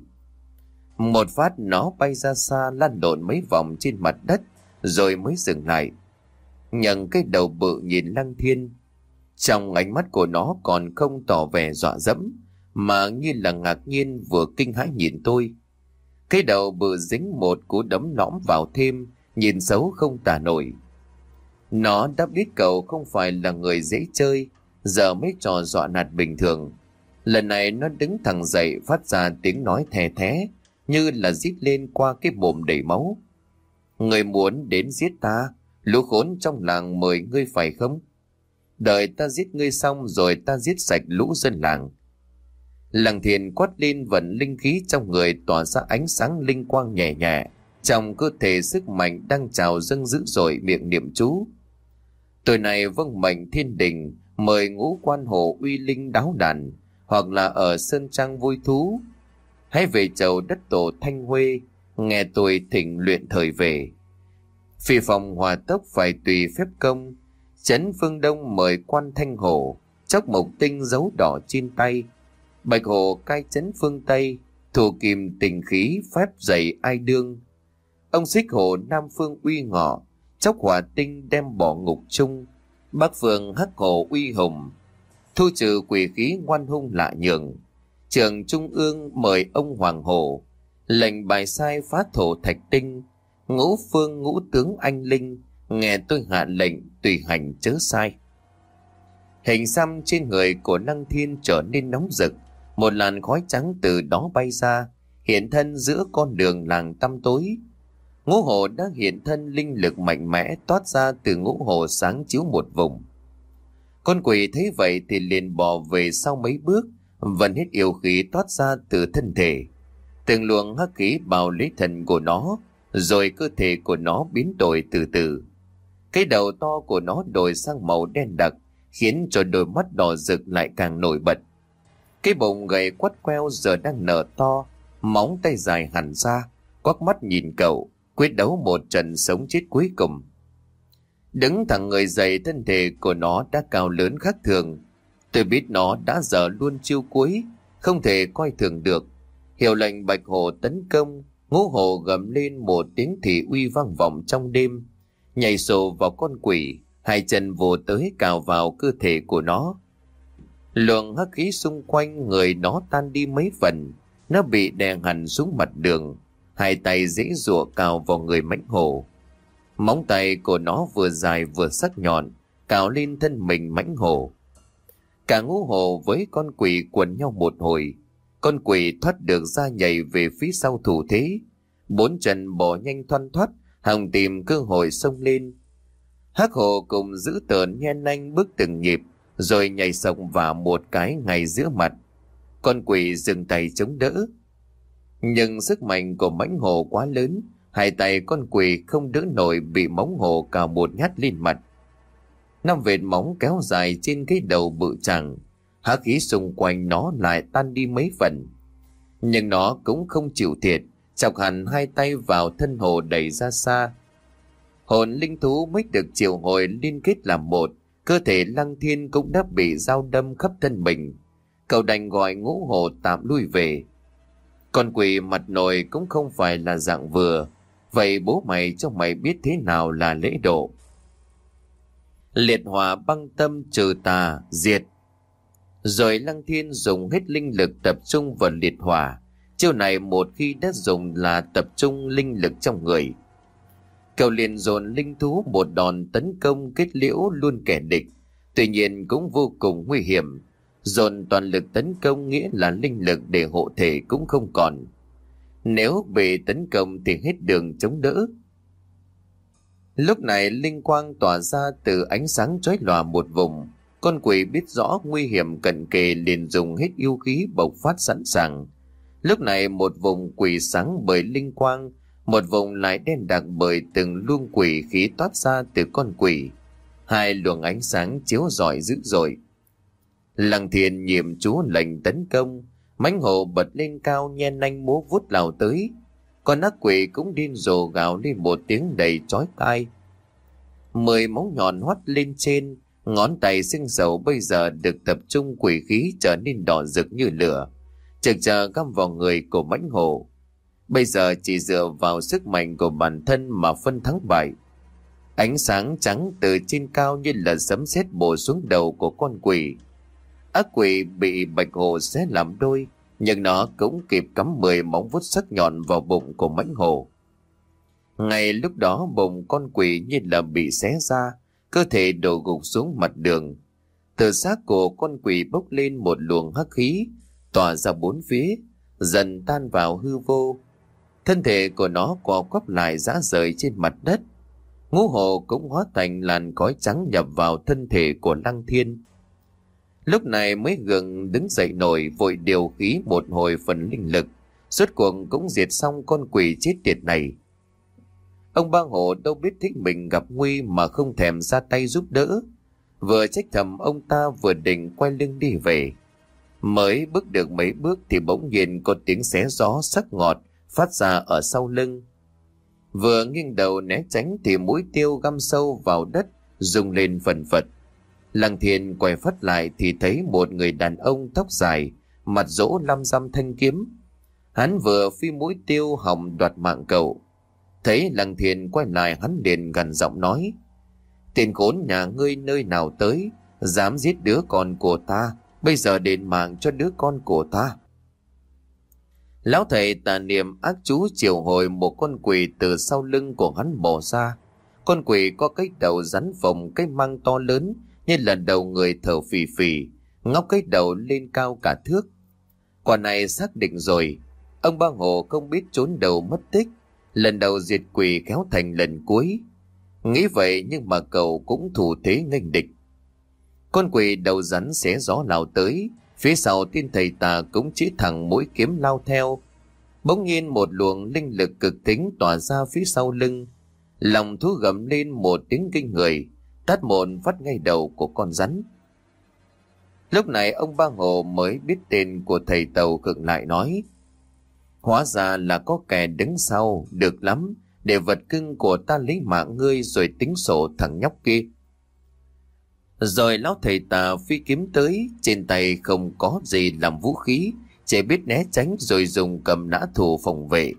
Một phát nó bay ra xa, lăn lộn mấy vòng trên mặt đất rồi mới dừng lại, nhận cái đầu bự nhìn Lăng Thiên. Trong ánh mắt của nó còn không tỏ vẻ dọa dẫm, mà như là ngạc nhiên vừa kinh hãi nhìn tôi. Cái đầu bự dính một cú đấm lõm vào thêm, nhìn xấu không tả nổi. Nó đã biết cậu không phải là người dễ chơi, giờ mấy trò dọa nạt bình thường. Lần này nó đứng thẳng dậy, phát ra tiếng nói thè thé, như là rít lên qua cái bụng đầy máu. Người muốn đến giết ta, lũ khốn trong làng mời ngươi phải không? Đợi ta giết ngươi xong rồi ta giết sạch lũ dân làng. Lăng Thiên quát lên, vận linh khí trong người tỏa ra ánh sáng linh quang nhẹ nhẹ. Trong cơ thể sức mạnh đang trào dâng dữ dội, miệng niệm chú. Tối nay vâng mệnh thiên đình, mời Ngũ Quan Hồ uy linh đáo đàn, hoặc là ở sơn trang vui thú. Hãy về chầu đất tổ Thanh Huê, nghe tôi thỉnh luyện thời về. Phi phòng hòa tốc phải tùy phép công, trấn phương đông mời Quan Thanh Hồ, chốc mộc tinh dấu đỏ trên tay. Bạch hồ cai trấn phương Tây, thủ kìm tình khí phép dạy ai đương. Ông xích hồ Nam Phương uy ngọ, chốc hỏa tinh đem bỏ ngục chung. Bắc phương hắc hồ uy hùng, thu trừ quỷ khí ngoan hung lạ nhường. Trường trung ương mời ông Hoàng Hồ, lệnh bài sai phá thổ thạch tinh. Ngũ phương ngũ tướng anh linh, nghe tôi hạ lệnh tùy hành chớ sai. Hình xăm trên người của Lăng Thiên trở nên nóng rực, một làn khói trắng từ đó bay ra, hiện thân giữa con đường làng tăm tối. Ngũ hồ đã hiện thân, linh lực mạnh mẽ toát ra từ ngũ hồ sáng chiếu một vùng. Con quỷ thấy vậy thì liền bỏ về sau mấy bước, vận hết yêu khí toát ra từ thân thể. Từng luồng hắc khí bào lấy thần của nó, rồi cơ thể của nó biến đổi từ từ. Cái đầu to của nó đổi sang màu đen đặc, khiến cho đôi mắt đỏ rực lại càng nổi bật. Cái bụng gầy quắt queo giờ đang nở to, móng tay dài hẳn ra, quắc mắt nhìn cậu, quyết đấu một trận sống chết cuối cùng. Đứng thẳng người dậy, thân thể của nó đã cao lớn khác thường. Tôi biết nó đã dở luôn chiêu cuối, không thể coi thường được. Hiệu lệnh Bạch Hồ tấn công, Ngũ hồ gầm lên một tiếng thị uy vang vọng trong đêm, nhảy sổ vào con quỷ, hai chân vồ tới cào vào cơ thể của nó. Luồng hắc khí xung quanh người nó tan đi mấy phần, nó bị đè hẳn xuống mặt đường, hai tay giãy giụa cào vào người mãnh hổ. Móng tay của nó vừa dài vừa sắc nhọn, cào lên thân mình mãnh hổ. Cả ngũ hồ với con quỷ quần nhau một hồi, con quỷ thoát được ra nhảy về phía sau thủ thế, bốn chân bò nhanh thoăn thoắt, hòng tìm cơ hội xông lên. Hắc hồ cùng giữ tợn nhen nanh bước từng nhịp, rồi nhảy sổng vào một cái ngay giữa mặt. Con quỷ dừng tay chống đỡ, nhưng sức mạnh của mãnh hổ quá lớn, hai tay con quỷ không đỡ nổi, bị móng hổ cào một nhát lên mặt. Năm vệt móng kéo dài trên cái đầu bự chằng, hắc khí xung quanh nó lại tan đi mấy phần. Nhưng nó cũng không chịu thiệt, chọc hẳn hai tay vào thân hồ đẩy ra xa. Hồn linh thú mới được triệu hồi liên kết làm một, cơ thể Lăng Thiên cũng đã bị dao đâm khắp thân mình. Cậu đành gọi ngũ hồ tạm lui về. Con quỷ mặt nồi cũng không phải là dạng vừa, vậy bố mày cho mày biết thế nào là lễ độ. Liệt hỏa băng tâm trừ tà diệt. Rồi Lăng Thiên dùng hết linh lực tập trung vào liệt hỏa. Chiêu này một khi đã dùng là tập trung linh lực trong người. Cậu liền dồn linh thú một đòn tấn công kết liễu luôn kẻ địch, tuy nhiên cũng vô cùng nguy hiểm. Dồn toàn lực tấn công nghĩa là linh lực để hộ thể cũng không còn. Nếu bị tấn công thì hết đường chống đỡ. Lúc này linh quang tỏa ra từ ánh sáng chói lòa một vùng. Con quỷ biết rõ nguy hiểm cận kề liền dùng hết yêu khí bộc phát sẵn sàng. Lúc này một vùng quỷ sáng bởi linh quang, một vùng lại đen đặc bởi từng luồng quỷ khí toát ra từ con quỷ. Hai luồng ánh sáng chiếu rọi dữ dội. Lăng Thiên nhiệm chú lệnh tấn công, mãnh hổ bật lên cao nhen nanh múa vút lao tới. Con ác quỷ cũng điên rồ gào lên một tiếng đầy chói tai. 10 móng nhọn hoắt lên trên, ngón tay xinh xầu bây giờ được tập trung quỷ khí trở nên đỏ rực như lửa, trực chờ găm vào người của mãnh hổ. Bây giờ chỉ dựa vào sức mạnh của bản thân mà phân thắng bại. Ánh sáng trắng từ trên cao như là sấm sét bổ xuống đầu của con quỷ. Ác quỷ bị bạch hổ xé làm đôi, nhưng nó cũng kịp cắm 10 móng vuốt sắc nhọn vào bụng của mãnh hổ. Ngay lúc đó bụng con quỷ như là bị xé ra, cơ thể đổ gục xuống mặt đường. Từ xác của con quỷ bốc lên một luồng hắc khí, tỏa ra bốn phía, dần tan vào hư vô. Thân thể của nó co quắp lại rã rời trên mặt đất. Ngũ hồ cũng hóa thành làn khói trắng nhập vào thân thể của Lăng Thiên. Lúc này mới gượng đứng dậy nổi, vội điều khí một hồi phần linh lực, rốt cuộc cũng diệt xong con quỷ chết tiệt này. Ông Ba Hộ đâu biết thích mình gặp nguy mà không thèm ra tay giúp đỡ. Vừa trách thầm ông ta vừa định quay lưng đi về. Mới bước được mấy bước thì bỗng nhiên có tiếng xé gió sắc ngọt phát ra ở sau lưng. Vừa nghiêng đầu né tránh thì mũi tiêu găm sâu vào đất, rung lên phần phật. Lăng Thiên quay phát lại thì thấy một người đàn ông tóc dài, mặt rỗ lăm răm thanh kiếm. Hắn vừa phi mũi tiêu hòng đoạt mạng cậu. Thấy Lăng Thiên quay lại, hắn liền gằn giọng nói: "Tên khốn nhà ngươi nơi nào tới, dám giết đứa con của ta, bây giờ đền mạng cho đứa con của ta." Lão thầy tà niệm ác chú triệu hồi một con quỷ từ sau lưng của hắn bò ra. Con quỷ có cái đầu rắn phồng, cái măng to lớn như là đầu người, thở phì phì, ngóc cái đầu lên cao cả thước. Quả này xác định rồi, ông Ba Hộ không biết trốn đầu mất tích, lần đầu diệt quỷ kéo thành lần cuối. Nghĩ vậy nhưng mà cậu cũng thủ thế nghênh địch. Con quỷ đầu rắn xé gió lao tới, phía sau tên thầy tà cũng chỉ thẳng mũi kiếm lao theo. Bỗng nhiên một luồng linh lực cực tính tỏa ra phía sau lưng, lòng thú gầm lên một tiếng kinh người, tát một phát ngay đầu của con rắn. Lúc này ông Ba Hộ mới biết tên của thầy Tàu, khựng lại nói: "Hóa ra là có kẻ đứng sau, được lắm, để vật cưng của ta lấy mạng ngươi rồi tính sổ thằng nhóc kia." Rồi lão thầy tà phi kiếm tới, trên tay không có gì làm vũ khí, chỉ biết né tránh rồi dùng cầm nã thủ phòng vệ.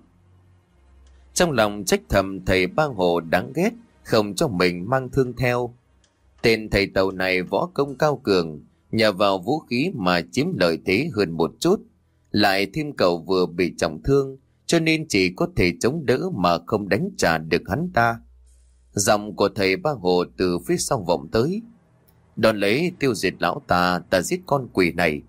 Trong lòng trách thầm thầy Ba Hộ đáng ghét, không cho mình mang thương theo. Tên thầy Tàu này võ công cao cường, nhờ vào vũ khí mà chiếm lợi thế hơn một chút, lại thêm cậu vừa bị trọng thương, cho nên chỉ có thể chống đỡ mà không đánh trả được hắn ta. Giọng của thầy Ba Hộ từ phía sau vọng tới: "Đón lấy tiêu diệt lão ta, ta giết con quỷ này."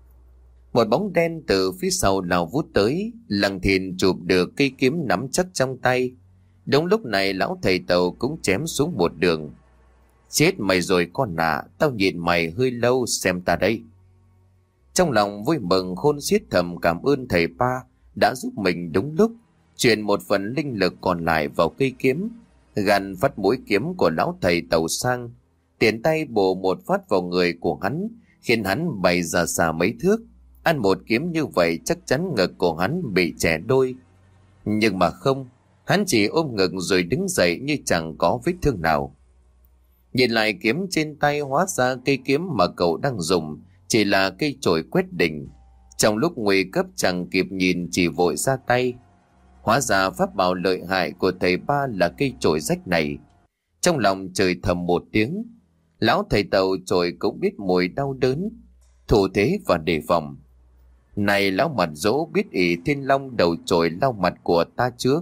Một bóng đen từ phía sau lao vút tới, Lăng Thiên chụp được cây kiếm nắm chắc trong tay. Đúng lúc này lão thầy Tàu cũng chém xuống một đường. "Chết mày rồi con nạ, tao nhìn mày hơi lâu, xem ta đây." Trong lòng vui mừng khôn xiết, thầm cảm ơn thầy Pa đã giúp mình đúng lúc, chuyển một phần linh lực còn lại vào cây kiếm, gằn phát mũi kiếm của lão thầy Tàu sang, tiện tay bổ một phát vào người của hắn, khiến hắn bay ra xa mấy thước. Ăn một kiếm như vậy chắc chắn ngực của hắn bị chẻ đôi. Nhưng mà không, hắn chỉ ôm ngực rồi đứng dậy như chẳng có vết thương nào. Nhìn lại kiếm trên tay, hóa ra cây kiếm mà cậu đang dùng chỉ là cây chổi quét đỉnh. Trong lúc nguy cấp chẳng kịp nhìn, chỉ vội ra tay. Hóa ra pháp bảo lợi hại của thầy Ba là cây chổi rách này. Trong lòng chửi thầm một tiếng, lão thầy Tàu chổi cũng biết mùi đau đớn, thủ thế và đề phòng. Này lão mặt dỗ, biết ỷ Thiên Long đầu chổi lau mặt của ta trước.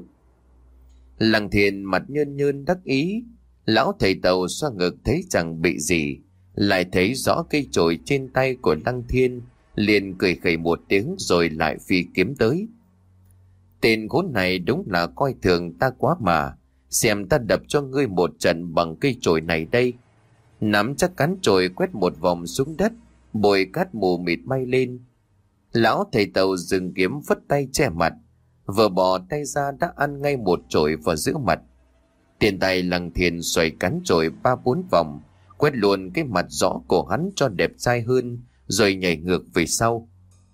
Lăng Thiên mặt nhơn nhơn đắc ý. Lão thầy Tàu xoa ngực thấy chẳng bị gì, lại thấy rõ cây chổi trên tay của Lăng Thiên, liền cười khẩy một tiếng rồi lại phi kiếm tới. Tên khốn này đúng là coi thường ta quá mà, xem ta đập cho ngươi một trận bằng cây chổi này đây. Nắm chắc cán chổi quét một vòng xuống đất, bụi cát mù mịt bay lên. Lão thầy Tàu dừng kiếm, phất tay che mặt, vừa bỏ tay ra đã ăn ngay một chổi vào giữa mặt. Tiền tay Lăng Thiên xoay cán chổi 3-4 vòng, quét luôn cái mặt rõ của hắn cho đẹp trai hơn, rồi nhảy ngược về sau.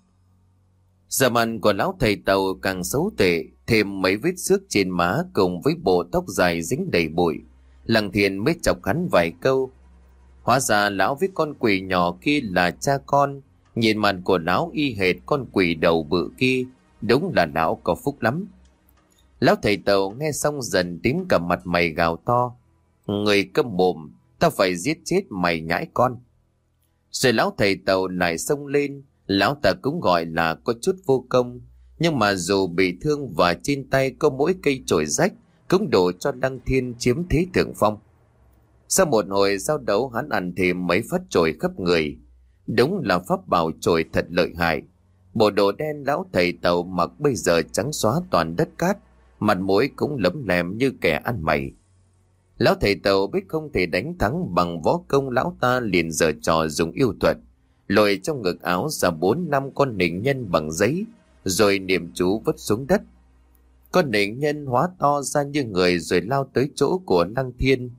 Giờ mặt của lão thầy Tàu càng xấu tệ, thêm mấy vết xước trên má cùng với bộ tóc dài dính đầy bụi. Lăng Thiên mới chọc hắn vài câu. Hóa ra lão với con quỷ nhỏ kia là cha con, nhìn mặt của lão y hệt con quỷ đầu bự kia, đúng là lão có phúc lắm. Lão thầy Tàu nghe xong dần tím cả mặt mày, gào to: "Người câm mồm, tao phải giết chết mày nhãi con." Rồi lão thầy Tàu lại xông lên. Lão ta cũng gọi là có chút vô công, nhưng mà dù bị thương và trên tay có mỗi cây chổi rách, cũng đủ cho Lăng Thiên chiếm thế thượng phong. Sau một hồi giao đấu, hắn ăn thêm mấy phát chổi khắp người. Đúng là pháp bảo chổi thật lợi hại. Bộ đồ đen lão thầy Tàu mặc bây giờ trắng xóa toàn đất cát, mặt mũi cũng lấm lem như kẻ ăn mày. Lão thầy Tàu biết không thể đánh thắng bằng võ công, lão ta liền giở trò dùng yêu thuật, lôi trong ngực áo ra 4-5 con hình nhân bằng giấy, rồi niệm chú vứt xuống đất. Con hình nhân hóa to ra như người rồi lao tới chỗ của Lăng Thiên.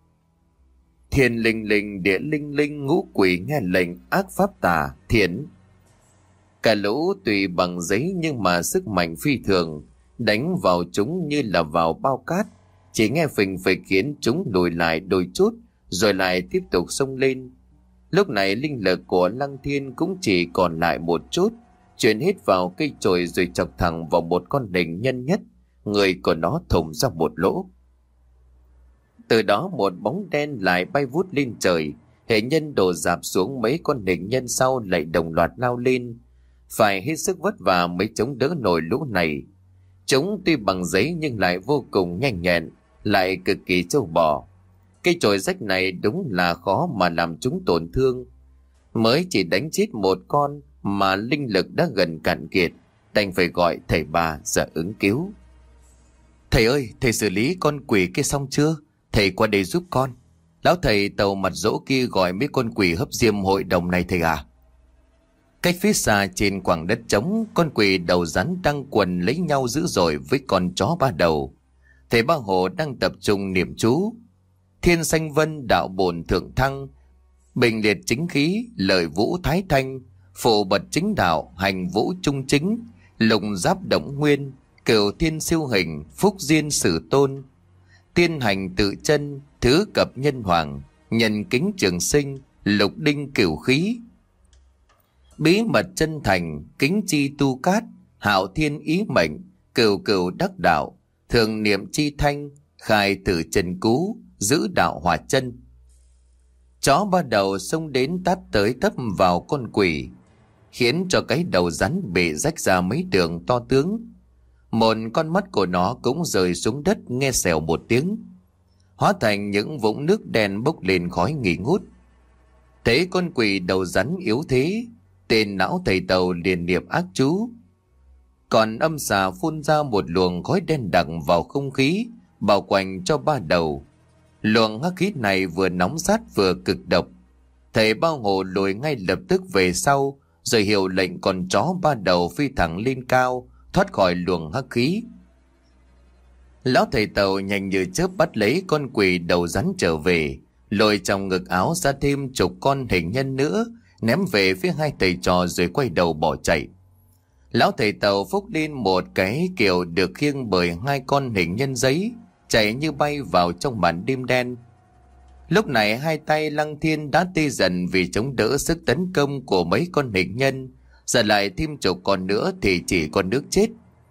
Thiên linh linh, địa linh linh, ngũ quỷ nghe lệnh, ác pháp tà thiện. Cả lũ tùy bằng giấy nhưng mà sức mạnh phi thường, đánh vào chúng như là vào bao cát, chỉ nghe phình phịch khiến chúng lùi lại đôi chút rồi lại tiếp tục xông lên. Lúc này linh lực của Lăng Thiên cũng chỉ còn lại một chút, chuyển hết vào cây chổi rồi chọc thẳng vào một con hình nhân nhất, người của nó thủng ra một lỗ. Từ đó một bóng đen lại bay vút lên trời, hệ nhân đổ dạp xuống, mấy con hình nhân sau lại đồng loạt lao lên, phải hết sức vất vả mới chống đỡ nổi lũ này. Chúng tuy bằng giấy nhưng lại vô cùng nhanh nhẹn, lại cực kỳ trâu bò. Cây chổi rách này đúng là khó mà làm chúng tổn thương. Mới chỉ đánh chết một con mà linh lực đã gần cạn kiệt, đành phải gọi thầy bà ra ứng cứu. Thầy ơi, thầy xử lý con quỷ kia xong chưa? Thầy qua đây giúp con. Lão thầy tàu mặt dỗ kia gọi mấy con quỷ hấp diêm hội đồng này thầy à. Cách phía xa trên quảng đất trống, con quỷ đầu rắn đang quần lấy nhau dữ dội với con chó ba đầu. Thầy Ba Hồ đang tập trung niệm chú. Thiên sanh vân, đạo bổn thượng thăng, bình liệt chính khí, lợi vũ thái thanh, phổ bật chính đạo, hành vũ trung chính, lục giáp động nguyên, cửu thiên siêu hình, phúc diên sử tôn, tiên hành tự chân, thứ cập nhân hoàng, nhân kính trường sinh, lục đinh cửu khí, bí mật chân thành, kính chi tu cát, hạo thiên ý mệnh, cửu cửu đắc đạo, thường niệm chi thanh, khai tử trần cú, giữ đạo hòa chân. Chó ba đầu xông đến tát tới tấp vào con quỷ, khiến cho cái đầu rắn bị rách ra mấy đường to tướng. Một con mắt của nó cũng rơi xuống đất nghe xèo một tiếng, hóa thành những vũng nước đen bốc lên khói nghi ngút. Thấy con quỷ đầu rắn yếu thế, tên não thầy tàu liền niệm ác chú. Còn âm xà phun ra một luồng khói đen đặc vào không khí, bao quanh cho ba đầu. Luồng hắc khí này vừa nóng rát vừa cực độc. Thầy Ba Hồ lùi ngay lập tức về sau, rồi hiệu lệnh con chó ba đầu phi thẳng lên cao, thoát khỏi luồng hắc khí. Lão thầy tàu nhanh như chớp bắt lấy con quỷ đầu rắn trở về, lôi trong ngực áo ra thêm chục con hình nhân nữa, ném về phía hai thầy trò rồi quay đầu bỏ chạy. Lão thầy tàu phúc lên một cái kiểu được khiêng bởi hai con hình nhân giấy, chạy như bay vào trong màn đêm đen. Lúc này hai tay Lăng Thiên đã tê dần vì chống đỡ sức tấn công của mấy con hình nhân, giờ lại thêm chục con nữa thì chỉ còn nước chết.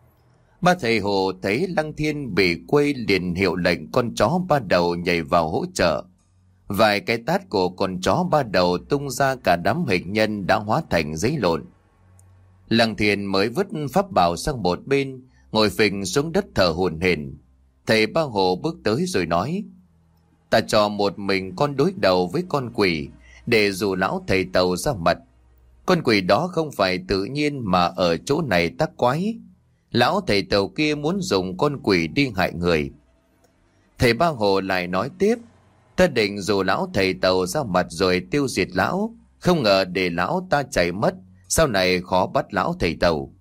Ba thầy Hồ thấy Lăng Thiên bị quây liền hiệu lệnh con chó ba đầu nhảy vào hỗ trợ. Vài cái tát của con chó ba đầu tung ra cả đám hình nhân đã hóa thành giấy lộn. Lăng Thiên mới vứt pháp bảo sang một bên, ngồi phình xuống đất thở hổn hển. Thầy Ba Hồ bước tới rồi nói: Ta cho một mình con đối đầu với con quỷ, để dù lão thầy tàu ra mặt. Con quỷ đó không phải tự nhiên mà ở chỗ này tác quái. Lão thầy tàu kia muốn dùng con quỷ đi hại người. Thầy Ba Hồ lại nói tiếp: Ta định dù lão thầy tàu ra mặt rồi tiêu diệt lão, không ngờ để lão ta chạy mất, sau này khó bắt lão thầy tàu.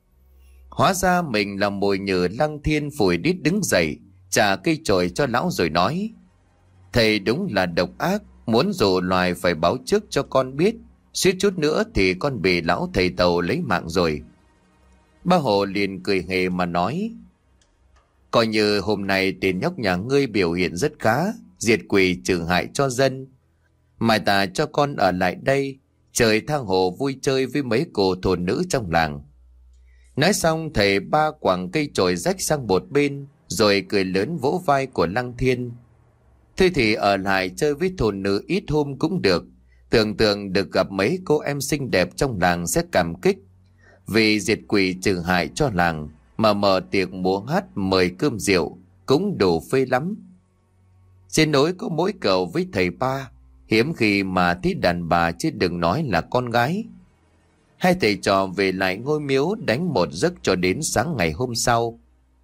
Hóa ra mình là mồi nhử. Lăng Thiên phủi đít đứng dậy, trả cây chổi cho lão rồi nói: Thầy đúng là độc ác, muốn dụ loài phải báo trước cho con biết, suýt chút nữa thì con bị lão thầy tàu lấy mạng rồi. Ba Hồ liền cười hề mà nói: Coi như hôm nay tên nhóc nhà ngươi biểu hiện rất khá, diệt quỷ trừ hại cho dân. Mai ta cho con ở lại đây, trời tha hồ vui chơi với mấy cô thôn nữ trong làng. Nói xong thầy Ba quẳng cây chổi rách sang một bên, rồi cười lớn vỗ vai của Lăng Thiên: Thôi thì ở lại chơi với thôn nữ ít hôm cũng được. Tưởng tượng được gặp mấy cô em xinh đẹp trong làng sẽ cảm kích. Vì diệt quỷ trừ hại cho làng mà mở tiệc múa hát mời cơm rượu cũng đủ phê lắm. Trên núi có mỗi cậu với thầy Ba, hiếm khi mà thấy đàn bà chứ đừng nói là con gái. Hai thầy trò về lại ngôi miếu đánh một giấc cho đến sáng ngày hôm sau.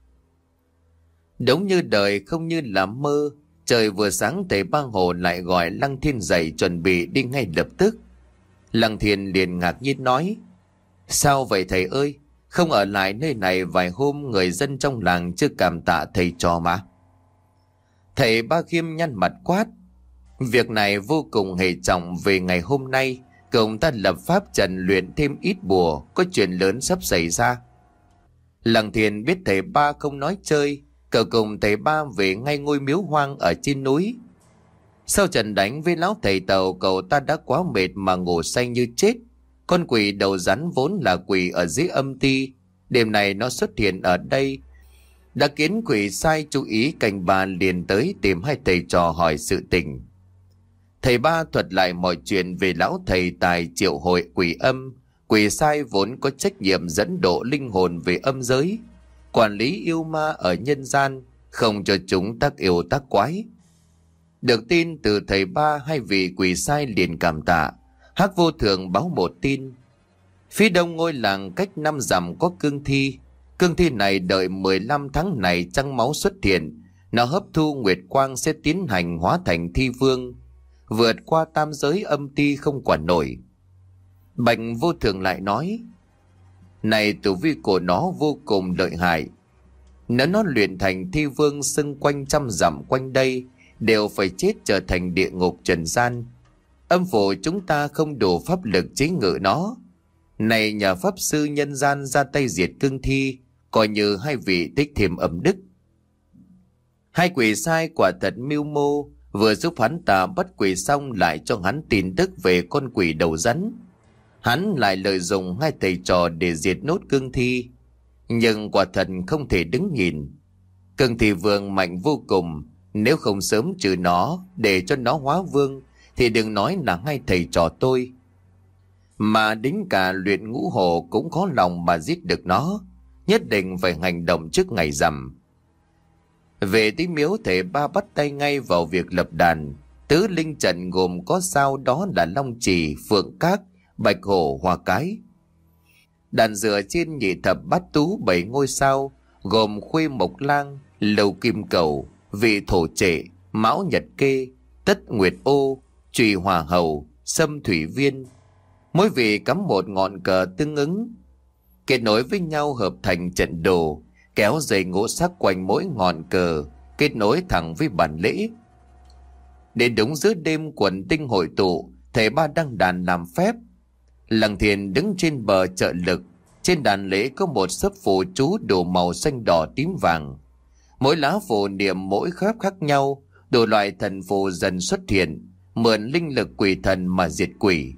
Đúng như đời không như là mơ, trời vừa sáng thầy Ba Hồ lại gọi Lăng Thiên dậy chuẩn bị đi ngay lập tức. Lăng Thiên liền ngạc nhiên nói: Sao vậy thầy ơi? Không ở lại nơi này vài hôm, người dân trong làng chưa cảm tạ thầy trò mà. Thầy Ba Khiêm nhăn mặt quát: Việc này vô cùng hệ trọng. Về ngày hôm nay cậu ta lập pháp trần luyện thêm ít bùa, có chuyện lớn sắp xảy ra. Lăng Thiên biết thầy Ba không nói chơi, cậu cùng thầy Ba về ngay ngôi miếu hoang ở trên núi. Sau trận đánh với lão thầy Tàu, cậu ta đã quá mệt mà ngủ say như chết. Con quỷ đầu rắn vốn là quỷ ở dưới âm ti, đêm này nó xuất hiện ở đây, đã khiến quỷ sai chú ý canh ba liền tới tìm hai thầy trò hỏi sự tình. Thầy Ba thuật lại mọi chuyện về lão thầy tài triệu hội quỷ âm. Quỷ sai vốn có trách nhiệm dẫn độ linh hồn về âm giới, quản lý yêu ma ở nhân gian, không cho chúng tác yêu tác quái. Được tin từ thầy Ba, hai vị quỷ sai liền cảm tạ. Hắc Vô Thường báo một tin: phía đông ngôi làng cách 5 dặm có cương thi. Cương thi này đợi 15 tháng này trăng máu xuất hiện, nó hấp thu nguyệt quang sẽ tiến hành hóa thành thi vương, vượt qua tam giới âm ti không quản nổi. Bạch Vô Thường lại nói: Này, tử vi của nó vô cùng lợi hại. Nếu nó luyện thành thi vương, xung quanh 100 dặm quanh đây đều phải chết trở thành địa ngục trần gian. Âm phủ chúng ta không đủ pháp lực chế ngự nó. Này, nhờ pháp sư nhân gian ra tay diệt cương thi, coi như hai vị tích thêm âm đức. Hai quỷ sai quả thật mưu mô, vừa giúp hắn ta bắt quỷ xong lại cho hắn tin tức về con quỷ đầu rắn. Hắn lại lợi dụng hai thầy trò để diệt nốt cương thi. Nhưng quả thật không thể đứng nhìn. Cương thi vương mạnh vô cùng, nếu không sớm trừ nó để cho nó hóa vương thì đừng nói là hai thầy trò tôi, mà đến cả luyện ngũ hồ cũng khó lòng mà giết được nó. Nhất định phải hành động trước ngày rằm. Về tới miếu, thầy Ba bắt tay ngay vào việc lập đàn. Tứ linh trận gồm có sao đó là long trì, phượng cát, bạch hổ, hoa cái. Đàn dựa trên nhị thập bát tú 7 ngôi sao, gồm khuê mộc lang, lầu kim cầu, vị thổ trệ, mão nhật kê, tất nguyệt ô, trùy hòa hầu, sâm thủy viên. Mỗi vị cắm một ngọn cờ tương ứng, kết nối với nhau hợp thành trận đồ, kéo dây ngũ sắc quanh mỗi ngọn cờ, kết nối thẳng với bản lễ. Đến đúng giữa đêm quần tinh hội tụ, thầy Ba đăng đàn làm phép. Lăng Thiên đứng trên bờ trợ lực. Trên đàn lễ có một sấp phù chú đồ màu xanh đỏ tím vàng. Mỗi lá phù niệm mỗi khớp khác nhau, đủ loại thần phù dần xuất hiện, mượn linh lực quỷ thần mà diệt quỷ.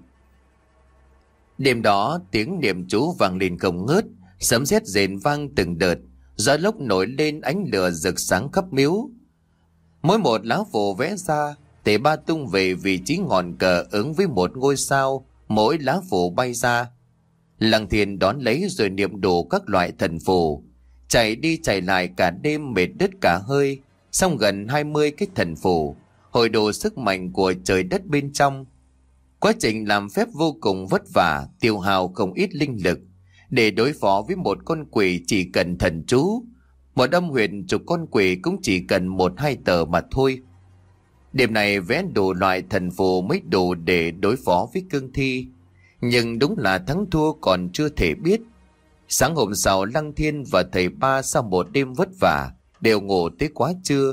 Đêm đó tiếng niệm chú vang lên không ngớt, sấm sét rền vang từng đợt, gió lốc nổi lên, ánh lửa rực sáng khắp miếu. Mỗi một lá phù vẽ ra, thầy Ba tung về vị trí ngọn cờ ứng với một ngôi sao, mỗi lá phù bay ra. Lăng Thiên đón lấy rồi niệm đủ các loại thần phù, chạy đi chạy lại cả đêm mệt đứt cả hơi, xong gần 20 cái thần phù, hội đủ sức mạnh của trời đất bên trong. Quá trình làm phép vô cùng vất vả, tiêu hao không ít linh lực. Để đối phó với một con quỷ chỉ cần thần chú, một âm huyền chục con quỷ cũng chỉ cần 1-2 tờ mà thôi. Đêm này vẽ đủ loại thần phù mới đủ để đối phó với cương thi. Nhưng đúng là thắng thua còn chưa thể biết. Sáng hôm sau, Lăng Thiên và thầy Ba sau một đêm vất vả đều ngủ tới quá trưa.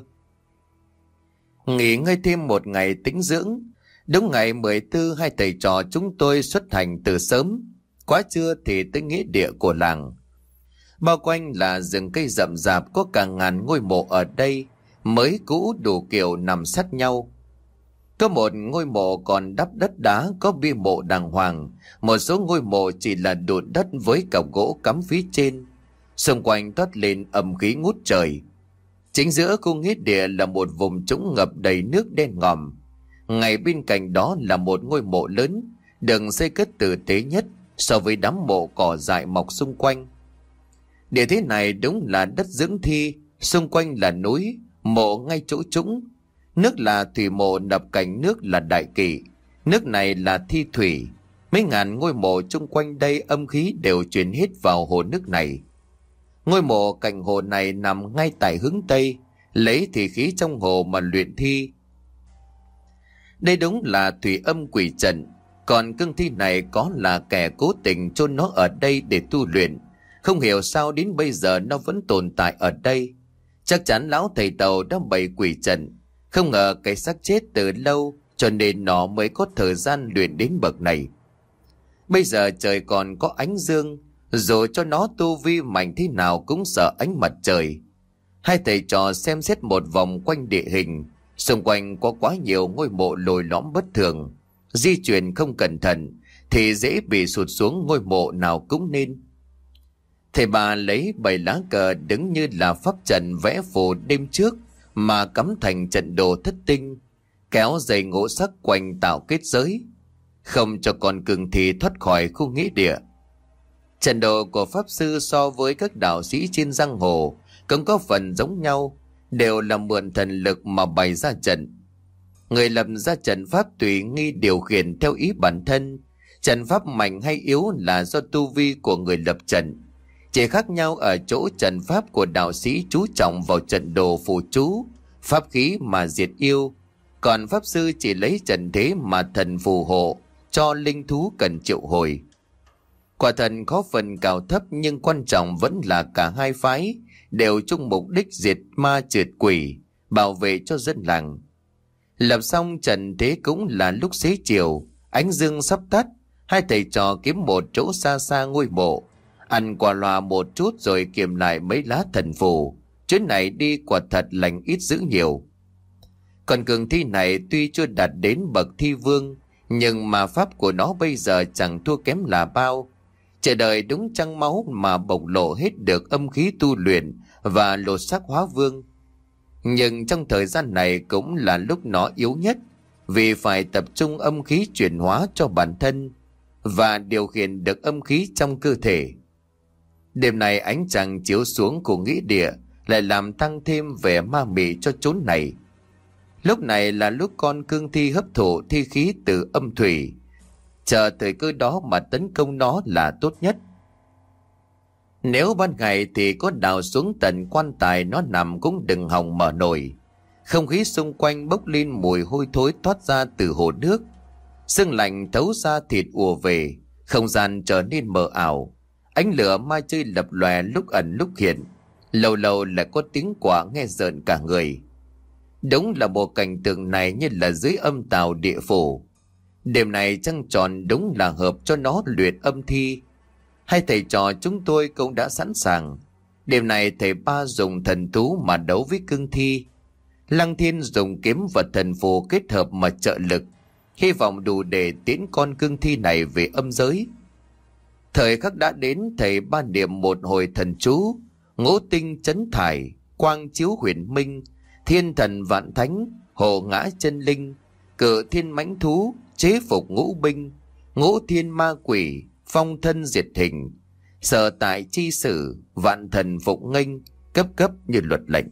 Nghỉ ngơi thêm một ngày tĩnh dưỡng. Đúng ngày 14, hai thầy trò chúng tôi xuất hành từ sớm. Quá trưa thì tới nghĩa địa của làng. Bao quanh là rừng cây rậm rạp, có cả ngàn ngôi mộ ở đây, mới cũ đủ kiểu nằm sát nhau. Có một ngôi mộ còn đắp đất đá, có bia mộ đàng hoàng. Một số ngôi mộ chỉ là đụn đất với cọc gỗ cắm phía trên. Xung quanh toát lên âm khí ngút trời. Chính giữa khu nghĩa địa là một vùng trũng ngập đầy nước đen ngòm. Ngay bên cạnh đó là một ngôi mộ lớn, được xây cất tử tế nhất so với đám mộ cỏ dại mọc xung quanh. Địa thế này đúng là đất dưỡng thi, xung quanh là núi, mộ ngay chỗ trũng. Nước là thủy mộ, nập cạnh nước là đại kỵ, nước này là thi thủy. Mấy ngàn ngôi mộ chung quanh đây âm khí đều truyền hết vào hồ nước này. Ngôi mộ cạnh hồ này nằm ngay tại hướng Tây, lấy thì khí trong hồ mà luyện thi. Đây đúng là thủy âm quỷ trận. Còn cương thi này có là kẻ cố tình chôn nó ở đây để tu luyện. Không hiểu sao đến bây giờ nó vẫn tồn tại ở đây. Chắc chắn lão thầy Tàu đã bày quỷ trận. Không ngờ cái xác chết từ lâu, cho nên nó mới có thời gian luyện đến bậc này. Bây giờ trời còn có ánh dương, dù cho nó tu vi mạnh thế nào cũng sợ ánh mặt trời. Hai thầy trò xem xét một vòng quanh địa hình. Xung quanh có quá nhiều ngôi mộ lồi lõm bất thường. Di chuyển không cẩn thận thì dễ bị sụt xuống ngôi mộ nào cũng nên. Thầy bà lấy 7 lá cờ đứng như là pháp trận vẽ phù đêm trước mà cắm thành trận đồ thất tinh, kéo dây ngũ sắc quanh tạo kết giới, không cho con cương thi thoát khỏi khu nghĩa địa. Trận đồ của pháp sư so với các đạo sĩ trên giang hồ cũng có phần giống nhau, đều là mượn thần lực mà bày ra trận. Người lập ra trận pháp tùy nghi điều khiển theo ý bản thân. Trận pháp mạnh hay yếu là do tu vi của người lập trận. Chỉ khác nhau ở chỗ trận pháp của đạo sĩ chú trọng vào trận đồ phù chú, pháp khí mà diệt yêu. Còn pháp sư chỉ lấy trận thế mà thần phù hộ cho linh thú cần triệu hồi. Quả thần khó phần cao thấp, nhưng quan trọng vẫn là cả hai phái đều chung mục đích diệt ma trượt quỷ, bảo vệ cho dân làng. Lập xong trận thế cũng là lúc xế chiều, ánh dương sắp tắt. Hai thầy trò kiếm một chỗ xa xa ngôi mộ, ăn quả loà một chút rồi kiểm lại mấy lá thần phù. Chuyến này đi quả thật lành ít dữ nhiều. Còn cường thi này tuy chưa đạt đến bậc thi vương, nhưng mà pháp của nó bây giờ chẳng thua kém là bao. Chờ đợi đúng trăng máu mà bộc lộ hết được âm khí tu luyện và lột xác hóa vương. Nhưng trong thời gian này cũng là lúc nó yếu nhất, vì phải tập trung âm khí chuyển hóa cho bản thân và điều khiển được âm khí trong cơ thể. Đêm này ánh trăng chiếu xuống của nghĩa địa lại làm tăng thêm vẻ ma mị cho chốn này. Lúc này là lúc con cương thi hấp thụ thi khí từ âm thủy, chờ thời cơ đó mà tấn công nó là tốt nhất. Nếu ban ngày thì có đào xuống tận quan tài nó nằm cũng đừng hòng mở nổi. Không khí xung quanh bốc lên mùi hôi thối toát ra từ hồ nước. Sương lạnh thấu ra thịt ùa về, không gian trở nên mờ ảo. Ánh lửa ma chơi lập lòe lúc ẩn lúc hiện, lâu lâu lại có tiếng quạ nghe rợn cả người. Đúng là một cảnh tượng này như là dưới âm tào địa phủ. Đêm này trăng tròn đúng là hợp cho nó luyện âm thi. Hai thầy trò chúng tôi cũng đã sẵn sàng. Đêm này thầy ba dùng thần thú mà đấu với cương thi. Lăng Thiên dùng kiếm và thần phù kết hợp mà trợ lực, hy vọng đủ để tiễn con cương thi này về âm giới. Thời khắc đã đến, thầy ba niệm một hồi thần chú: ngũ tinh chấn thải, quang chiếu huyền minh, thiên thần vạn thánh, hộ ngã chân linh, cự thiên mãnh thú, chế phục ngũ binh, ngũ thiên ma quỷ, phong thân diệt hình, sở tại chi sử, vạn thần phụng nghênh, cấp cấp như luật lệnh.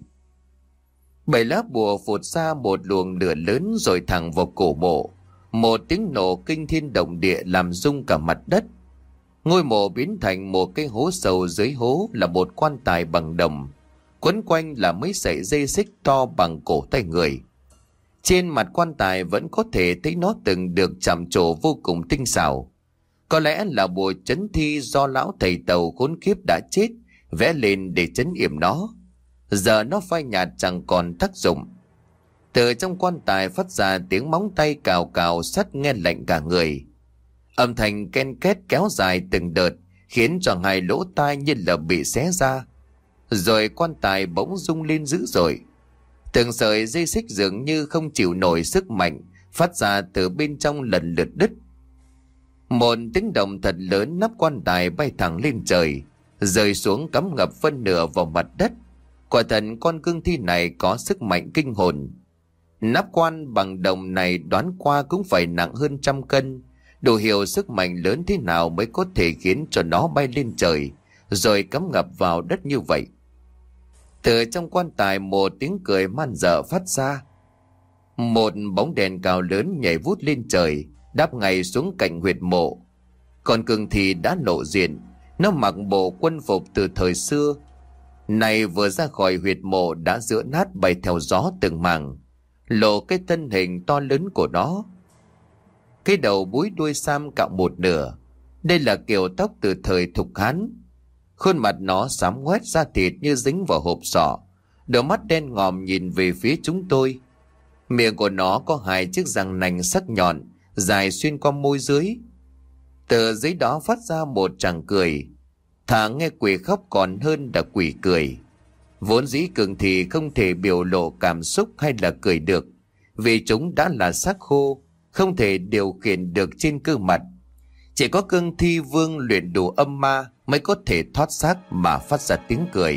7 lá bùa phụt ra một luồng lửa lớn rồi thẳng vào cổ mộ. Một tiếng nổ kinh thiên động địa làm rung cả mặt đất. Ngôi mộ biến thành một cái hố sâu, dưới hố là một quan tài bằng đồng, quấn quanh là mấy sợi dây xích to bằng cổ tay người. Trên mặt quan tài vẫn có thể thấy nó từng được chạm trổ vô cùng tinh xảo. Có lẽ là bùa trấn thi do lão thầy Tàu khốn kiếp đã chết vẽ lên để trấn yểm nó. Giờ nó phai nhạt chẳng còn tác dụng. Từ trong quan tài phát ra tiếng móng tay cào cào sắt nghe lạnh cả người. Âm thanh ken két kéo dài từng đợt khiến cho hai lỗ tai như là bị xé ra. Rồi quan tài bỗng rung lên dữ dội. Từng sợi dây xích dường như không chịu nổi sức mạnh phát ra từ bên trong lần lượt đứt. Một tiếng động thật lớn, nắp quan tài bay thẳng lên trời, rơi xuống cắm ngập phân nửa vào mặt đất. Quả thật con cương thi này có sức mạnh kinh hồn. Nắp quan bằng đồng này đoán qua cũng phải nặng hơn 100 cân. Đủ hiểu sức mạnh lớn thế nào mới có thể khiến cho nó bay lên trời rồi cắm ngập vào đất như vậy. Từ trong quan tài một tiếng cười man dợ phát ra. Một bóng đèn cao lớn nhảy vút lên trời, đáp ngay xuống cạnh huyệt mộ. Còn cương thi đã lộ diện. Nó mặc bộ quân phục từ thời xưa, này vừa ra khỏi huyệt mộ đã giữa nát bay theo gió từng mảng, lộ cái thân hình to lớn của nó. cái đầu búi đuôi sam cạo một nửa. Đây là kiểu tóc từ thời Thục Hán. Khuôn mặt nó xám ngoét, da thịt như dính vào hộp sọ, đôi mắt đen ngòm nhìn về phía chúng tôi. Miệng của nó có hai chiếc răng nanh sắc nhọn dài xuyên qua môi dưới. Từ dưới đó phát ra một tràng cười. Thà nghe quỷ khóc còn hơn là quỷ cười. Vốn dĩ cường thì không thể biểu lộ cảm xúc hay là cười được, vì chúng đã là xác khô, không thể điều khiển được trên cơ mặt. Chỉ có cương thi vương luyện đủ âm ma mới có thể thoát xác mà phát ra tiếng cười.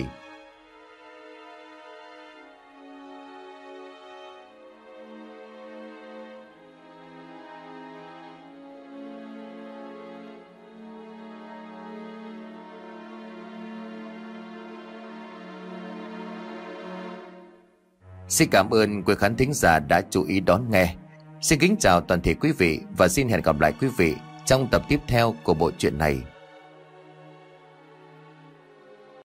Xin cảm ơn quý khán thính giả đã chú ý đón nghe. Xin kính chào toàn thể quý vị và xin hẹn gặp lại quý vị trong tập tiếp theo của bộ truyện này.